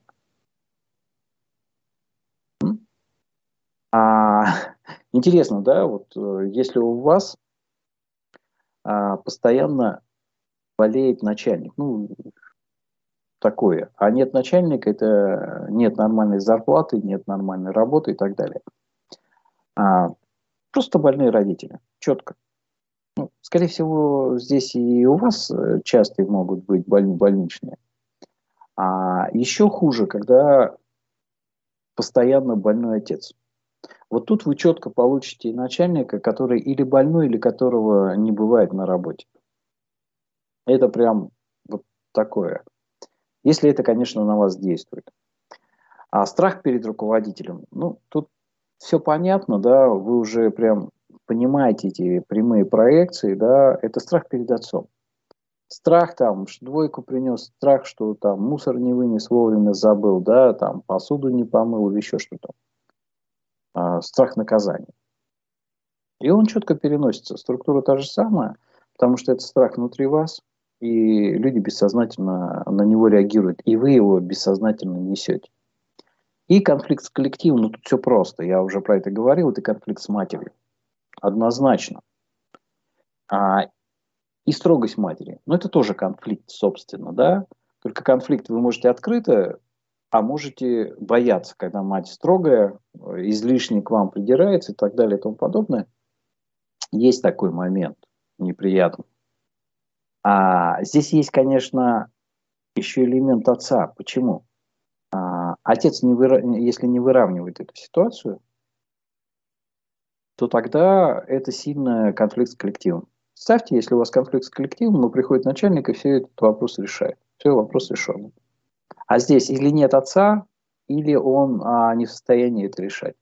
А, интересно, да, вот э, если у вас а, постоянно болеет начальник, ну, такое, а нет начальника, это нет нормальной зарплаты, нет нормальной работы и так далее. А, просто больные родители, четко. Ну, скорее всего, здесь и у вас часто могут быть боль, больничные. А еще хуже, когда постоянно больной отец. Вот тут вы четко получите начальника, который или больной, или которого не бывает на работе. Это прям вот такое. Если это, конечно, на вас действует. А страх перед руководителем, ну, тут все понятно, да, вы уже прям понимаете эти прямые проекции, да, это страх перед отцом. Страх там, что двойку принес, страх, что там мусор не вынес вовремя, забыл, да, там посуду не помыл или еще что-то. А, страх наказания. И он четко переносится. Структура та же самая, потому что это страх внутри вас, и люди бессознательно на него реагируют, и вы его бессознательно несете. И конфликт с коллективом, ну тут все просто, я уже про это говорил, это конфликт с матерью. Однозначно. А, и строгость матери. Ну это тоже конфликт, собственно, да. Только конфликт вы можете открыто, а можете бояться, когда мать строгая, излишне к вам придирается и так далее и тому подобное. Есть такой момент неприятный. А здесь есть, конечно, еще элемент отца. Почему? А, отец, не выра... если не выравнивает эту ситуацию, то тогда это сильный конфликт с коллективом. Представьте, если у вас конфликт с коллективом, но приходит начальник и все этот вопрос решает. Все, вопрос решен. А здесь или нет отца, или он а, не в состоянии это решать.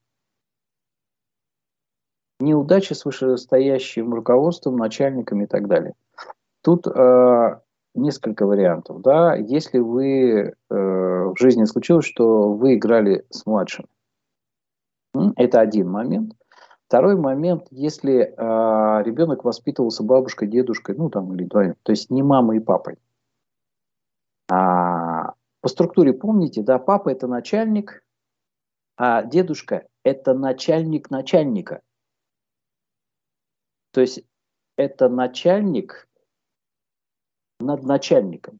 Неудачи с вышестоящим руководством, начальниками и так далее. Тут э, несколько вариантов. Да? Если вы э, в жизни случилось, что вы играли с младшим, это один момент. Второй момент, если э, ребенок воспитывался бабушкой, дедушкой, ну там или двоим, то есть не мамой и папой. А, по структуре помните, да, папа это начальник, а дедушка это начальник начальника. То есть это начальник над начальником.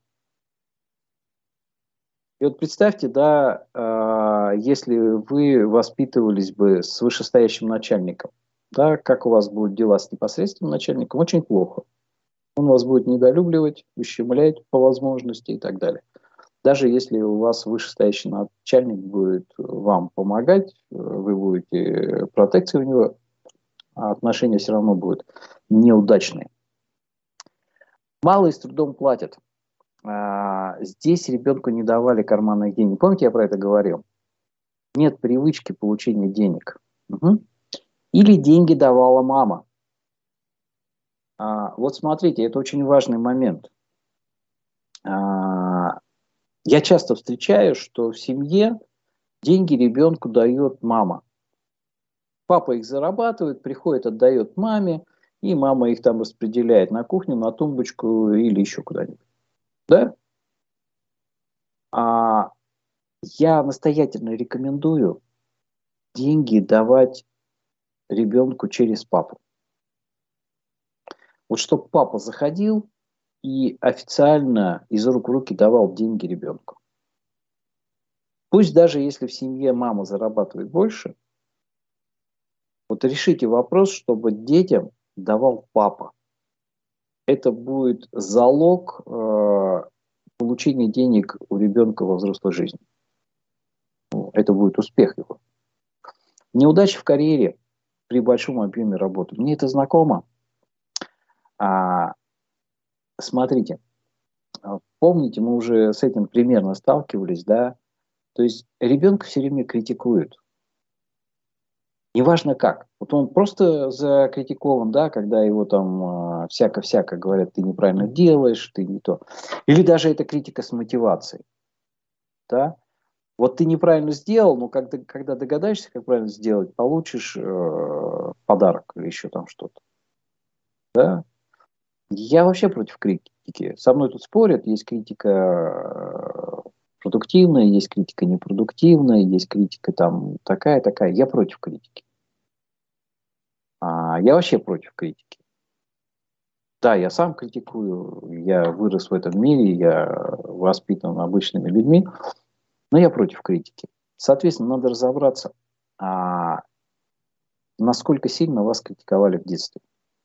И вот представьте, да, э, если вы воспитывались бы с вышестоящим начальником, да, как у вас будут дела с непосредственным начальником, очень плохо. Он вас будет недолюбливать, ущемлять по возможности и так далее. Даже если у вас вышестоящий начальник будет вам помогать, вы будете протекцией у него, а отношения все равно будут неудачные. Малые с трудом платят. А, здесь ребенку не давали карманных денег. Помните, я про это говорил? Нет привычки получения денег. Угу. Или деньги давала мама. А, вот смотрите, это очень важный момент. А, я часто встречаю, что в семье деньги ребенку дает мама. Папа их зарабатывает, приходит, отдает маме, и мама их там распределяет на кухню, на тумбочку или еще куда-нибудь. Да? А я настоятельно рекомендую деньги давать ребенку через папу. Вот чтобы папа заходил и официально из рук в руки давал деньги ребенку. Пусть даже если в семье мама зарабатывает больше, вот решите вопрос, чтобы детям давал папа. Это будет залог э, получения денег у ребенка во взрослой жизни. Это будет успех его. Неудачи в карьере при большом объеме работы. Мне это знакомо. А, смотрите, помните, мы уже с этим примерно сталкивались, да? То есть ребенка все время критикуют. Неважно как. Вот он просто закритикован, да, когда его там всяко-всяко говорят, ты неправильно делаешь, ты не то. Или даже это критика с мотивацией. Да? Вот ты неправильно сделал, но когда, когда догадаешься, как правильно сделать, получишь э, подарок или еще там что-то. Да? Я вообще против критики. Со мной тут спорят, есть критика продуктивная, есть критика непродуктивная, есть критика там такая-такая. Я против критики. А, я вообще против критики. Да, я сам критикую, я вырос в этом мире, я воспитан обычными людьми, но я против критики. Соответственно, надо разобраться, а, насколько сильно вас критиковали в детстве.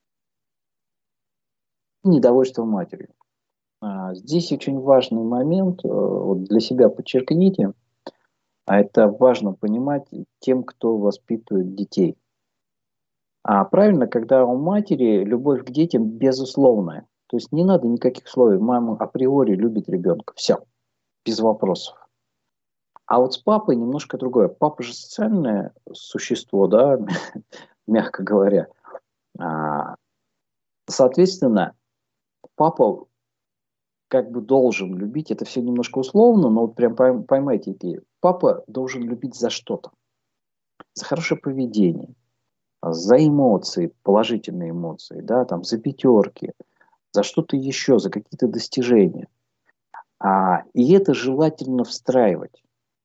Недовольство матерью. А, здесь очень важный момент, вот для себя подчеркните, а это важно понимать тем, кто воспитывает детей. А правильно, когда у матери любовь к детям безусловная. То есть не надо никаких условий. Мама априори любит ребенка. Все. Без вопросов. А вот с папой немножко другое. Папа же социальное существо, да, мягко говоря. Соответственно, папа как бы должен любить, это все немножко условно, но вот прям поймайте идею. Папа должен любить за что-то. За хорошее поведение, за эмоции, положительные эмоции, да, там, за пятерки, за что-то еще, за какие-то достижения. А, и это желательно встраивать.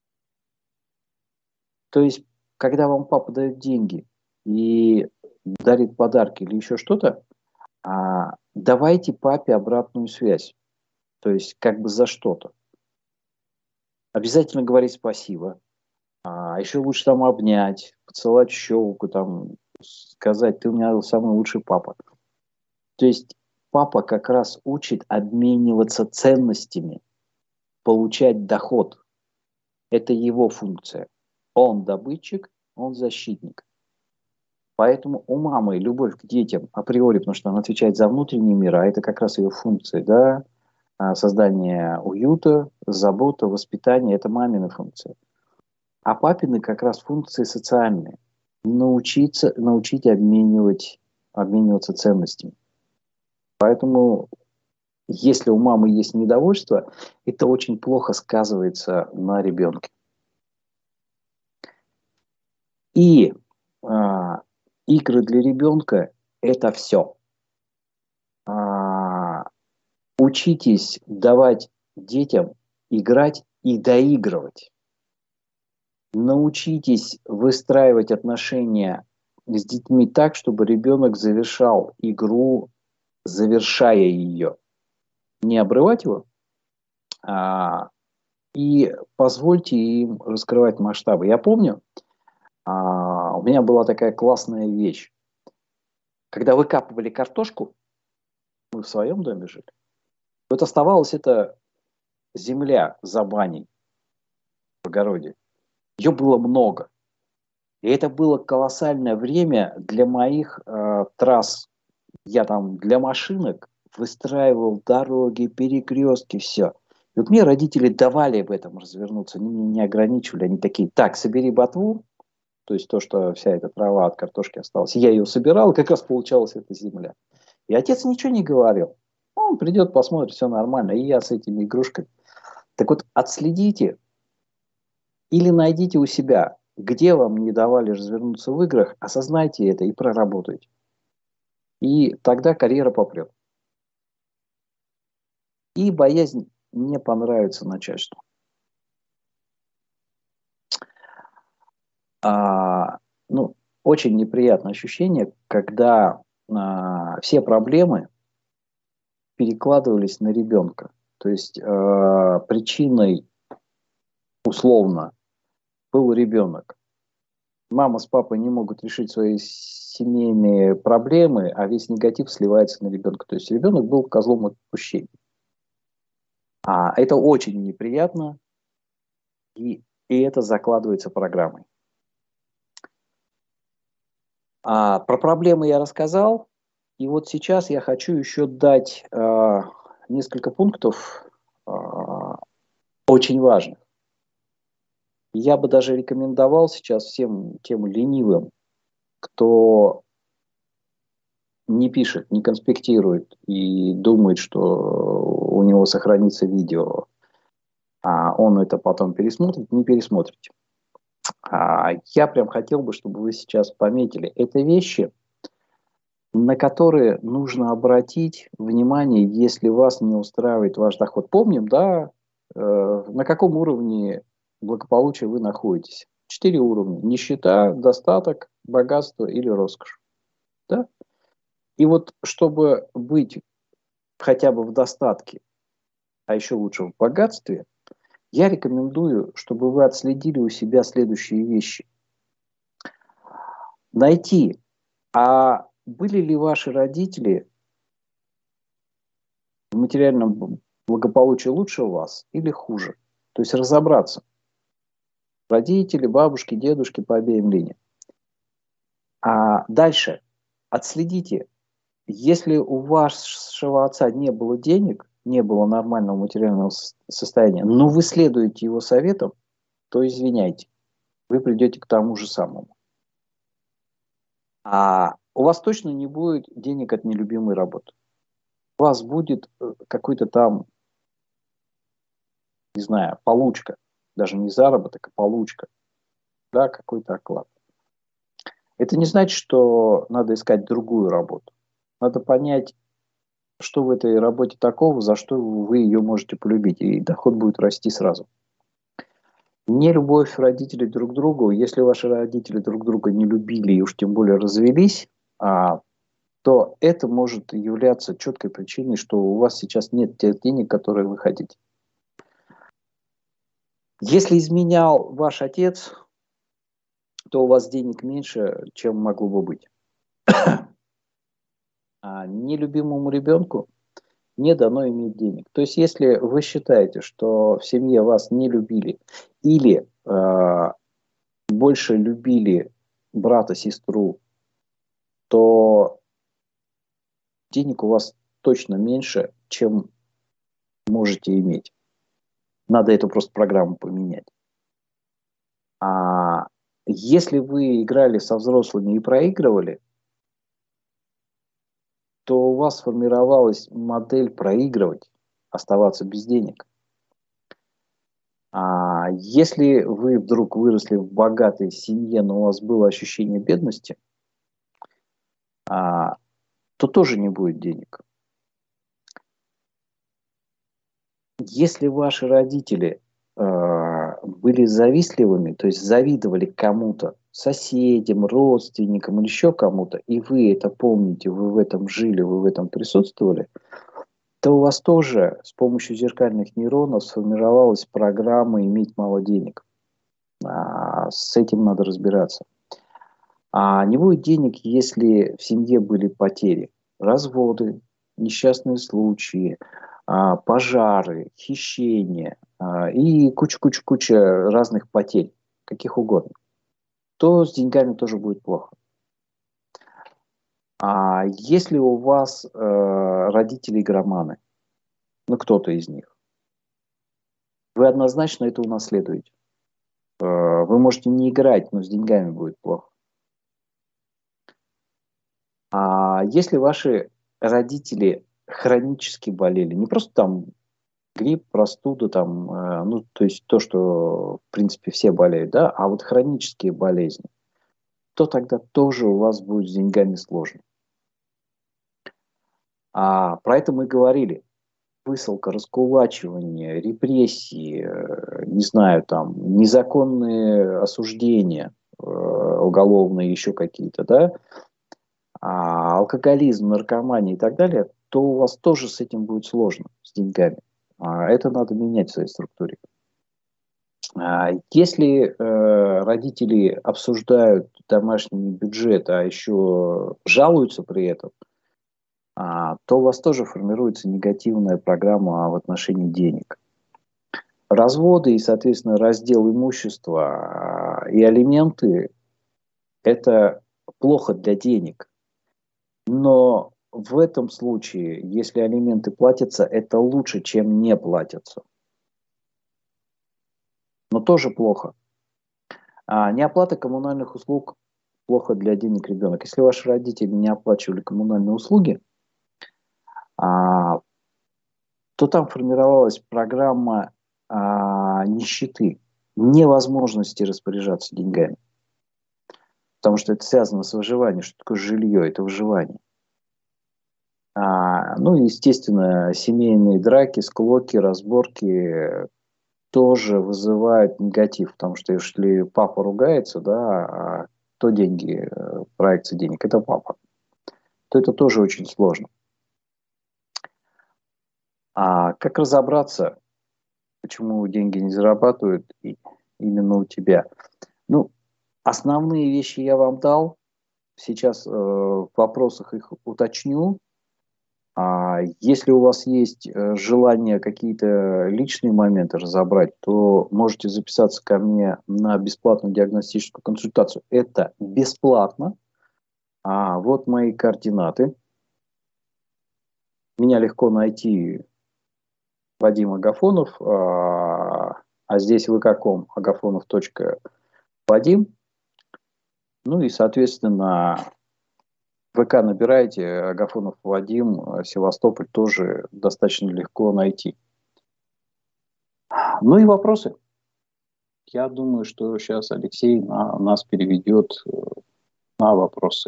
То есть, когда вам папа дает деньги и дарит подарки или еще что-то, а, давайте папе обратную связь. То есть, как бы за что-то. Обязательно говорить спасибо. А еще лучше там обнять, поцеловать в щеку, там, сказать, ты у меня самый лучший папа. То есть, папа как раз учит обмениваться ценностями, получать доход. Это его функция. Он добытчик, он защитник. Поэтому у мамы любовь к детям априори, потому что она отвечает за внутренний мир, а это как раз ее функция, да, создание уюта, забота, воспитание, это мамина функция. А папины как раз функции социальные. Научиться, научить обменивать, обмениваться ценностями. Поэтому, если у мамы есть недовольство, это очень плохо сказывается на ребенке. И а, игры для ребенка – это все. А, учитесь давать детям играть и доигрывать. Научитесь выстраивать отношения с детьми так, чтобы ребенок завершал игру, завершая ее. Не обрывать его, а, и позвольте им раскрывать масштабы. Я помню, а, у меня была такая классная вещь. Когда выкапывали картошку, мы в своем доме жили, вот оставалась эта земля за баней в огороде. Ее было много. И это было колоссальное время для моих э, трасс. Я там для машинок выстраивал дороги, перекрестки, все. И вот мне родители давали в этом развернуться, они меня не ограничивали. Они такие, так, собери ботву, то есть то, что вся эта трава от картошки осталась. Я ее собирал, и как раз получалась эта земля. И отец ничего не говорил. Он придет, посмотрит, все нормально. И я с этими игрушками. Так вот, отследите или найдите у себя, где вам не давали развернуться в играх, осознайте это и проработайте. И тогда карьера попрет. И боязнь не понравится начальству. А, ну, очень неприятное ощущение, когда а, все проблемы перекладывались на ребенка. То есть а, причиной условно был ребенок. Мама с папой не могут решить свои семейные проблемы, а весь негатив сливается на ребенка. То есть ребенок был козлом отпущения. А это очень неприятно, и, и это закладывается программой. А, про проблемы я рассказал, и вот сейчас я хочу еще дать э, несколько пунктов э, очень важных. Я бы даже рекомендовал сейчас всем тем ленивым, кто не пишет, не конспектирует и думает, что у него сохранится видео, а он это потом пересмотрит, не пересмотрите. А я прям хотел бы, чтобы вы сейчас пометили. Это вещи, на которые нужно обратить внимание, если вас не устраивает ваш доход. Помним, да, э, на каком уровне благополучия вы находитесь. Четыре уровня. Нищета, достаток, богатство или роскошь. Да? И вот, чтобы быть хотя бы в достатке, а еще лучше в богатстве, я рекомендую, чтобы вы отследили у себя следующие вещи. Найти, а были ли ваши родители в материальном благополучии лучше вас или хуже? То есть разобраться. Родители, бабушки, дедушки по обеим линиям. А дальше отследите, если у вашего отца не было денег, не было нормального материального состояния, но вы следуете его советам, то извиняйте, вы придете к тому же самому. А у вас точно не будет денег от нелюбимой работы. У вас будет какой-то там не знаю, получка, даже не заработок, а получка, да, какой-то оклад. Это не значит, что надо искать другую работу. Надо понять, что в этой работе такого, за что вы ее можете полюбить, и доход будет расти сразу. Не любовь родителей друг к другу, если ваши родители друг друга не любили и уж тем более развелись, а, то это может являться четкой причиной, что у вас сейчас нет тех денег, которые вы хотите. Если изменял ваш отец, то у вас денег меньше, чем могло бы быть. А нелюбимому ребенку не дано иметь денег. То есть, если вы считаете, что в семье вас не любили или э, больше любили брата, сестру, то денег у вас точно меньше, чем можете иметь. Надо эту просто программу поменять. А если вы играли со взрослыми и проигрывали, то у вас сформировалась модель проигрывать, оставаться без денег. А если вы вдруг выросли в богатой семье, но у вас было ощущение бедности, а, то тоже не будет денег. Если ваши родители э, были завистливыми, то есть завидовали кому-то, соседям, родственникам или еще кому-то, и вы это помните, вы в этом жили, вы в этом присутствовали, то у вас тоже с помощью зеркальных нейронов сформировалась программа «иметь мало денег». А, с этим надо разбираться. А не будет денег, если в семье были потери, разводы, несчастные случаи, а, пожары, хищения а, и куча-куча-куча разных потерь, каких угодно, то с деньгами тоже будет плохо. А если у вас э, родители игроманы, ну кто-то из них, вы однозначно это унаследуете. Э, вы можете не играть, но с деньгами будет плохо. А если ваши родители хронически болели, не просто там грипп, простуда, там, э, ну, то есть то, что, в принципе, все болеют, да, а вот хронические болезни, то тогда тоже у вас будет с деньгами сложно. А про это мы говорили. Высылка, раскулачивание, репрессии, э, не знаю, там, незаконные осуждения, э, уголовные, еще какие-то, да, а алкоголизм, наркомания и так далее, то у вас тоже с этим будет сложно, с деньгами. А это надо менять в своей структуре. А если э, родители обсуждают домашний бюджет, а еще жалуются при этом, а, то у вас тоже формируется негативная программа в отношении денег. Разводы и, соответственно, раздел имущества а, и алименты – это плохо для денег. Но в этом случае, если алименты платятся, это лучше, чем не платятся. Но тоже плохо. А неоплата коммунальных услуг плохо для денег ребенка. Если ваши родители не оплачивали коммунальные услуги, а, то там формировалась программа а, нищеты, невозможности распоряжаться деньгами. Потому что это связано с выживанием. Что такое жилье? Это выживание. А, ну, естественно, семейные драки, склоки, разборки тоже вызывают негатив. Потому что если папа ругается, да, то деньги, проекция денег, это папа, то это тоже очень сложно. А как разобраться, почему деньги не зарабатывают и именно у тебя? Ну, основные вещи я вам дал. Сейчас э, в вопросах их уточню. А если у вас есть э, желание какие-то личные моменты разобрать, то можете записаться ко мне на бесплатную диагностическую консультацию. Это бесплатно. А вот мои координаты. Меня легко найти, Вадим Агафонов, а, а здесь вы каком? агафонов точка вадим. Ну и, соответственно, ВК набираете Агафонов Вадим, Севастополь тоже достаточно легко найти. Ну и вопросы. Я думаю, что сейчас Алексей на, нас переведет на вопросы.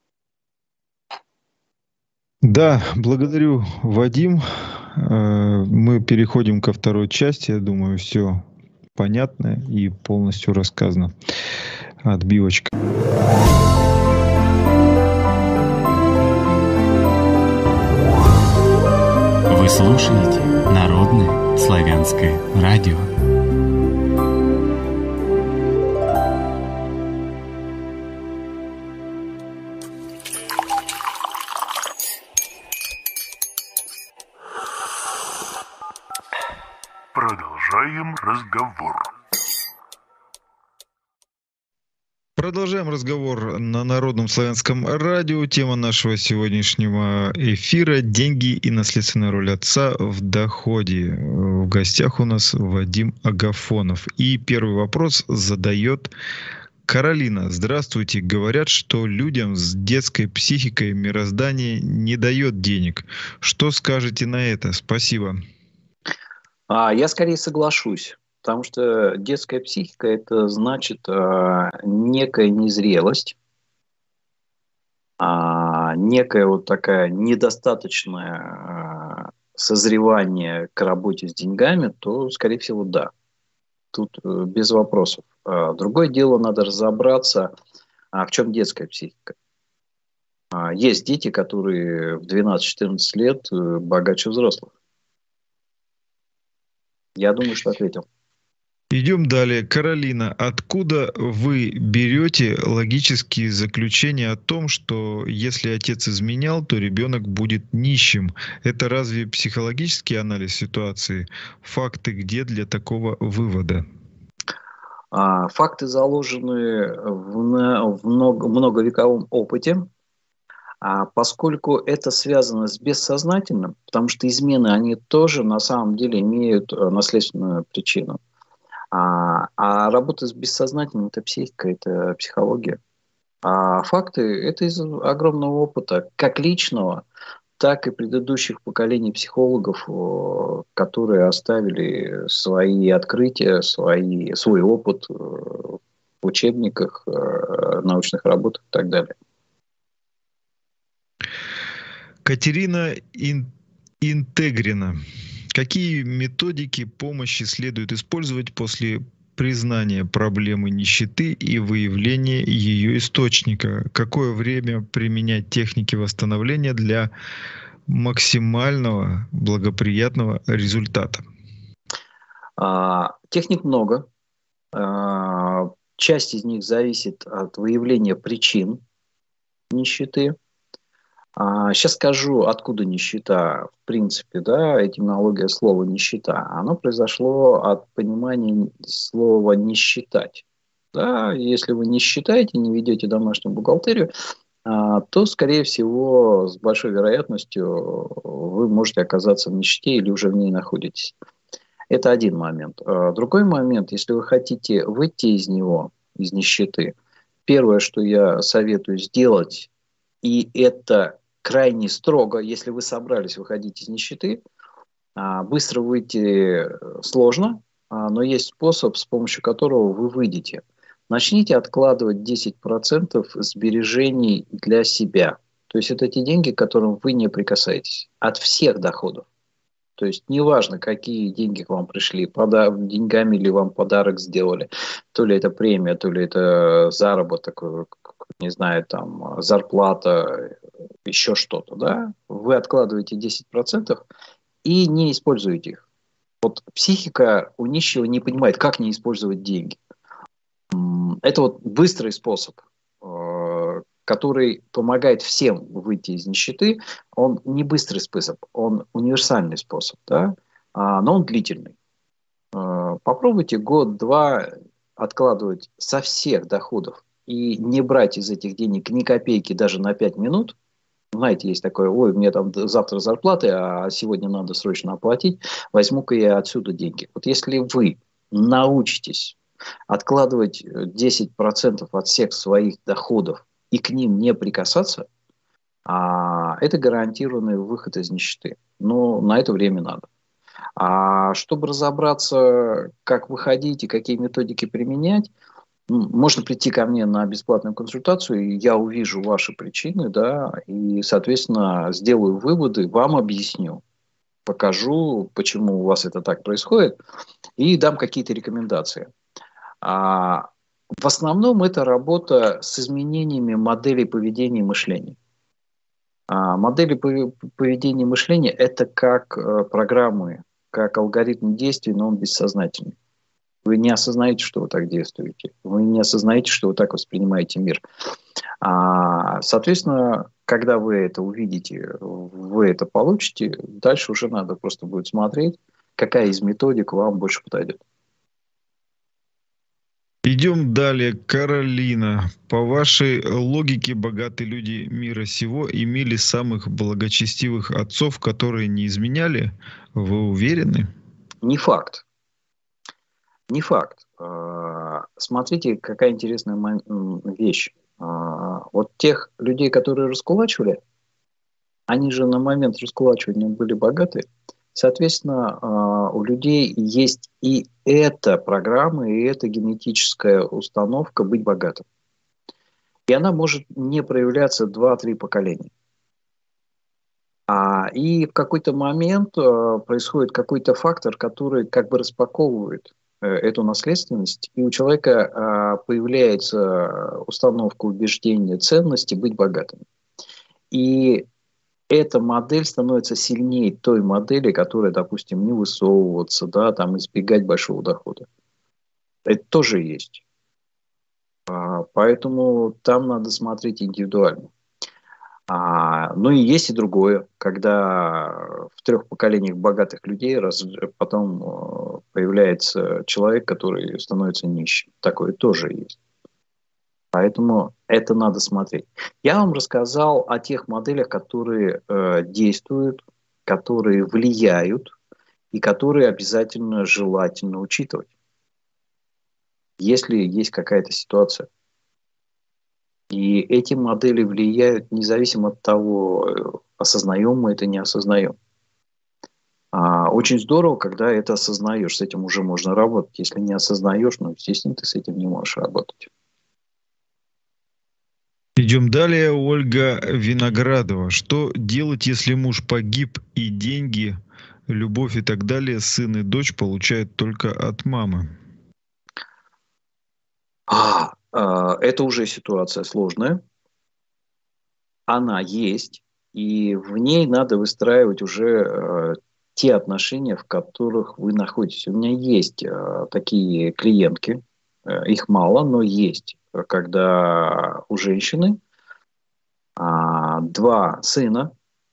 Да, благодарю, Вадим. Мы переходим ко второй части. Я думаю, все понятно и полностью рассказано. Отбивочка. Вы слушаете Народное славянское радио. Продолжаем разговор. Продолжаем разговор на Народном славянском радио. Тема нашего сегодняшнего эфира — деньги и наследственная роль отца в доходе. В гостях у нас Вадим Агафонов. И первый вопрос задает Каролина. Здравствуйте. Говорят, что людям с детской психикой мироздание не дает денег. Что скажете на это? Спасибо. А, я скорее соглашусь. Потому что детская психика – это значит э, некая незрелость, э, некое вот такая недостаточное э, созревание к работе с деньгами, то, скорее всего, да. Тут э, без вопросов. Э, другое дело, надо разобраться, а в чем детская психика. Э, есть дети, которые в двенадцать-четырнадцать лет э, богаче взрослых. Я думаю, что ответил. Идем далее. Каролина, откуда вы берете логические заключения о том, что если отец изменял, то ребенок будет нищим? Это разве психологический анализ ситуации? Факты где для такого вывода? А, факты заложены в, в много, многовековом опыте, а, поскольку это связано с бессознательным, потому что измены, они тоже на самом деле имеют наследственную причину. А, а работа с бессознательным – это психика, это психология. А факты – это из огромного опыта, как личного, так и предыдущих поколений психологов, которые оставили свои открытия, свои, свой опыт в учебниках, научных работах и так далее. Катерина Ин- Интегрина. Какие методики помощи следует использовать после признания проблемы нищеты и выявления ее источника? Какое время применять техники восстановления для максимального благоприятного результата? А, техник много. А, часть из них зависит от выявления причин нищеты. Сейчас скажу, откуда нищета. В принципе, да, этимология слова «нищета». Оно произошло от понимания слова «не считать». Да, если вы не считаете, не ведете домашнюю бухгалтерию, то, скорее всего, с большой вероятностью вы можете оказаться в нищете или уже в ней находитесь. Это один момент. Другой момент, если вы хотите выйти из него, из нищеты, первое, что я советую сделать, и это крайне строго, если вы собрались выходить из нищеты, быстро выйти сложно, но есть способ, с помощью которого вы выйдете. Начните откладывать десять процентов сбережений для себя. То есть это те деньги, к которым вы не прикасаетесь. От всех доходов. То есть неважно, какие деньги к вам пришли, пода- деньгами ли вам подарок сделали, то ли это премия, то ли это заработок, не знаю, там, зарплата, еще что-то, да, вы откладываете десять процентов и не используете их. Вот психика у нищего не понимает, как не использовать деньги. Это вот быстрый способ, который помогает всем выйти из нищеты. Он не быстрый способ, он универсальный способ, да, но он длительный. Попробуйте год-два откладывать со всех доходов и не брать из этих денег ни копейки даже на пять минут. Знаете, есть такое: ой, мне там завтра зарплаты, а сегодня надо срочно оплатить, возьму-ка я отсюда деньги. Вот если вы научитесь откладывать десять процентов от всех своих доходов и к ним не прикасаться, а это гарантированный выход из нищеты. Но на это время надо. А чтобы разобраться, как выходить и какие методики применять, м, можно прийти ко мне на бесплатную консультацию, и я увижу ваши причины, да, и, соответственно, сделаю выводы, вам объясню, покажу, почему у вас это так происходит, и дам какие-то рекомендации. А, в основном это работа с изменениями моделей поведения и мышления. А, модели пове- поведения и мышления – это как э, программы, как алгоритм действий, но он бессознательный. Вы не осознаете, что вы так действуете. Вы не осознаете, что вы так воспринимаете мир. А, соответственно, когда вы это увидите, вы это получите, дальше уже надо просто будет смотреть, какая из методик вам больше подойдет. Идем далее. Каролина. По вашей логике, богатые люди мира сего имели самых благочестивых отцов, которые не изменяли? Вы уверены? Не факт. Не факт. А, смотрите, какая интересная мо- м, вещь. А, Вот тех людей, которые раскулачивали, они же на момент раскулачивания были богаты. Соответственно, а, у людей есть и эта программа, и эта генетическая установка быть богатым. И она может не проявляться два-три поколения. А, и в какой-то момент а, происходит какой-то фактор, который как бы распаковывает э, эту наследственность, и у человека а, появляется установка, убеждения, ценности быть богатым. И эта модель становится сильнее той модели, которая, допустим, не высовываться, да, там избегать большого дохода. Это тоже есть. А, поэтому там надо смотреть индивидуально. А, ну и есть и другое, когда в трех поколениях богатых людей раз, потом э, появляется человек, который становится нищим. Такое тоже есть. Поэтому это надо смотреть. Я вам рассказал о тех моделях, которые э, действуют, которые влияют и которые обязательно желательно учитывать, если есть какая-то ситуация. И эти модели влияют независимо от того, э, осознаем мы это, не осознаем. А, очень здорово, когда это осознаешь, с этим уже можно работать. Если не осознаешь, ну, естественно, ты с этим не можешь работать. Идем далее. Ольга Виноградова. Что делать, если муж погиб и деньги, любовь и так далее сын и дочь получают только от мамы? А, а, это уже ситуация сложная. Она есть, и в ней надо выстраивать уже э, те отношения, в которых вы находитесь. У меня есть э, такие клиентки, э, их мало, но есть, когда у женщины а, два сына,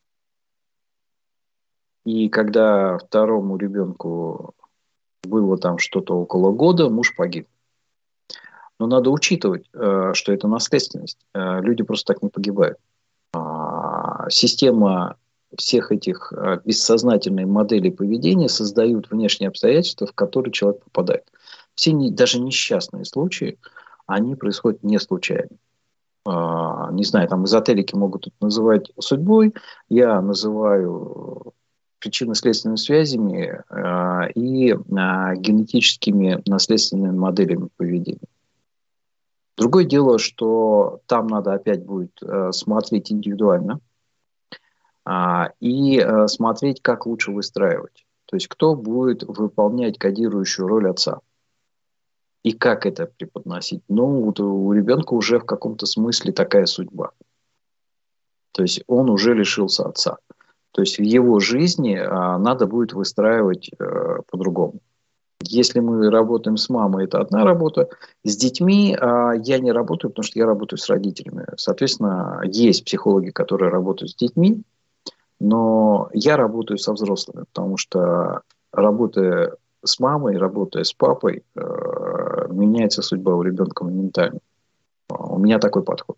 и когда второму ребенку было там что-то около года, муж погиб. Но надо учитывать, э, что это наследственность. Э, люди просто так не погибают. А, система всех этих э, бессознательных моделей поведения создают внешние обстоятельства, в которые человек попадает. Все не, даже несчастные случаи, они происходят не случайно. А, не знаю, там эзотерики могут это называть судьбой, я называю причинно-следственными связями э, и э, генетическими наследственными моделями поведения. Другое дело, что там надо опять будет э, смотреть индивидуально а, и э, смотреть, как лучше выстраивать. То есть, кто будет выполнять кодирующую роль отца. И как это преподносить. Ну, вот у ребенка уже в каком-то смысле такая судьба. То есть, он уже лишился отца. То есть, в его жизни а, надо будет выстраивать э, по-другому. Если мы работаем с мамой, это одна работа. С детьми а, я не работаю, потому что я работаю с родителями. Соответственно, есть психологи, которые работают с детьми, но я работаю со взрослыми, потому что работая с мамой, работая с папой, э, меняется судьба у ребенка моментально. У меня такой подход.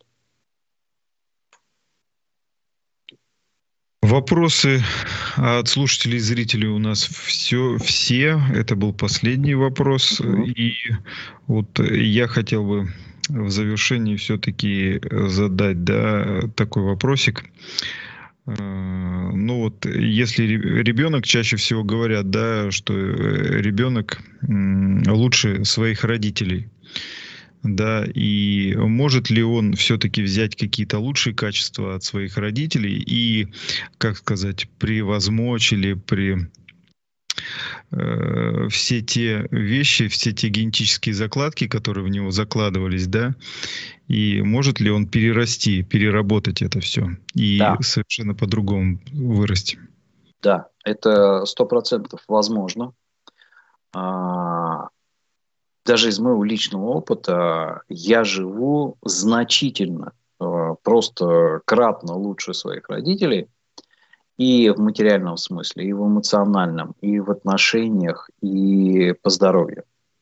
Вопросы от слушателей и зрителей у нас все, все. Это был последний вопрос. Мгм. И вот я хотел бы в завершении все-таки задать, да, такой вопросик. Э, ну вот, если ребенок, чаще всего говорят, да, что ребенок лучше своих родителей, да, и может ли он все-таки взять какие-то лучшие качества от своих родителей и, как сказать, превозмочь или при э, все те вещи, все те генетические закладки, которые в него закладывались, да, и может ли он перерасти, переработать это все и Да. совершенно по-другому вырасти? Да, это сто процентов возможно. А, Даже из моего личного опыта я живу значительно, а, просто кратно лучше своих родителей и в материальном смысле, и в эмоциональном, и в отношениях, и по здоровью.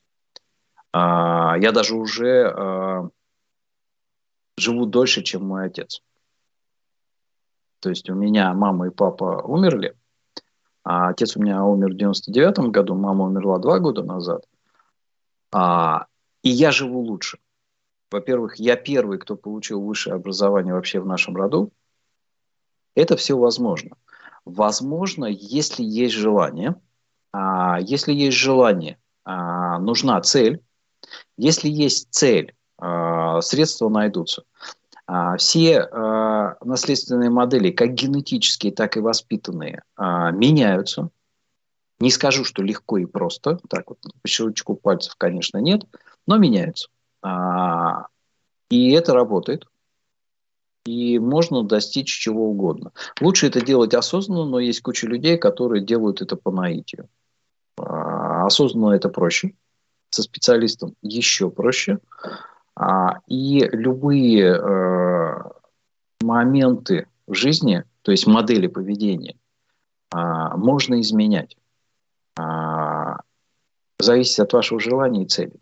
А, Я даже уже а, живу дольше, чем мой отец. То есть у меня мама и папа умерли, а отец у меня умер в девяносто девятом году, мама умерла два года назад. А, и я живу лучше. Во-первых, я первый, кто получил высшее образование вообще в нашем роду. Это все возможно. Возможно, если есть желание. А, если есть желание, а, нужна цель. Если есть цель, а, средства найдутся. А, все а, наследственные модели, как генетические, так и воспитанные, а, меняются. Не скажу, что легко и просто. Так вот, по щелчку пальцев, конечно, нет. Но меняются. А, и это работает. И можно достичь чего угодно. Лучше это делать осознанно, но есть куча людей, которые делают это по наитию. А, осознанно это проще. Со специалистом еще проще. А, и любые э, моменты в жизни, то есть модели поведения, а, можно изменять. А, зависит от вашего желания и цели.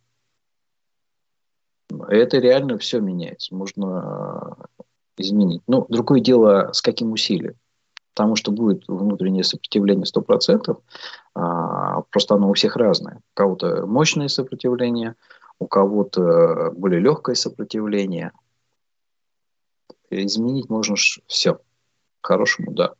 Это реально все меняется. Можно изменить. Но другое дело, с каким усилием. Потому что будет внутреннее сопротивление сто процентов. А, просто оно у всех разное. У кого-то мощное сопротивление, у кого-то более легкое сопротивление. Изменить можно все. К хорошему, да.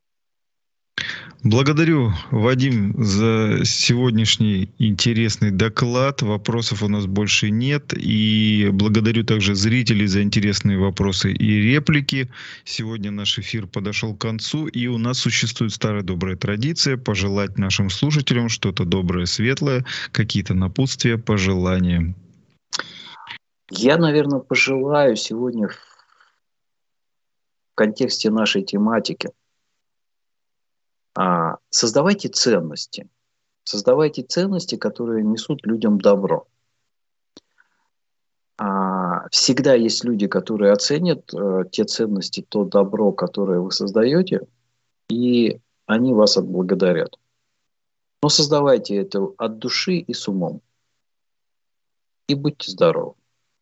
Благодарю, Вадим, за сегодняшний интересный доклад. Вопросов у нас больше нет. И благодарю также зрителей за интересные вопросы и реплики. Сегодня наш эфир подошел к концу. И у нас существует старая добрая традиция пожелать нашим слушателям что-то доброе, светлое, какие-то напутствия, пожелания. Я, наверное, пожелаю сегодня в контексте нашей тематики: создавайте ценности. Создавайте ценности, которые несут людям добро. Всегда есть люди, которые оценят те ценности, то добро, которое вы создаете, и они вас отблагодарят. Но создавайте это от души и с умом. И будьте здоровы.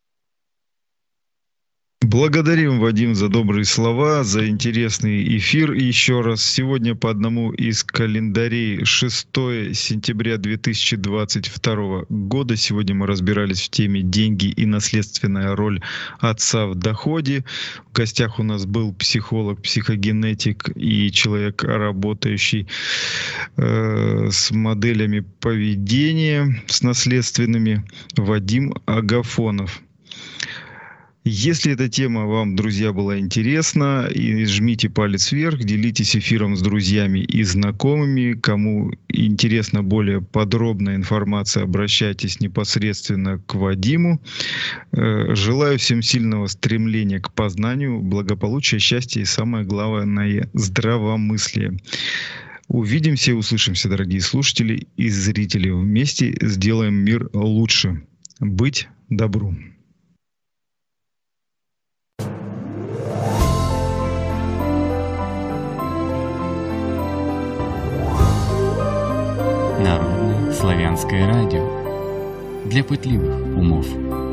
Благодарим, Вадим, за добрые слова, за интересный эфир. И еще раз, сегодня по одному из календарей шестое сентября две тысячи двадцать второго года. Сегодня мы разбирались в теме «Деньги и наследственная роль отца в доходе». В гостях у нас был психолог, психогенетик и человек, работающий э, с моделями поведения, с наследственными, Вадим Агафонов. Если эта тема вам, друзья, была интересна, и жмите палец вверх, делитесь эфиром с друзьями и знакомыми. Кому интересна более подробная информация, обращайтесь непосредственно к Вадиму. Желаю всем сильного стремления к познанию, благополучия, счастья и, самое главное, здравомыслия. Увидимся и услышимся, дорогие слушатели и зрители. Вместе сделаем мир лучше. Быть добру. Народное славянское радио для пытливых умов.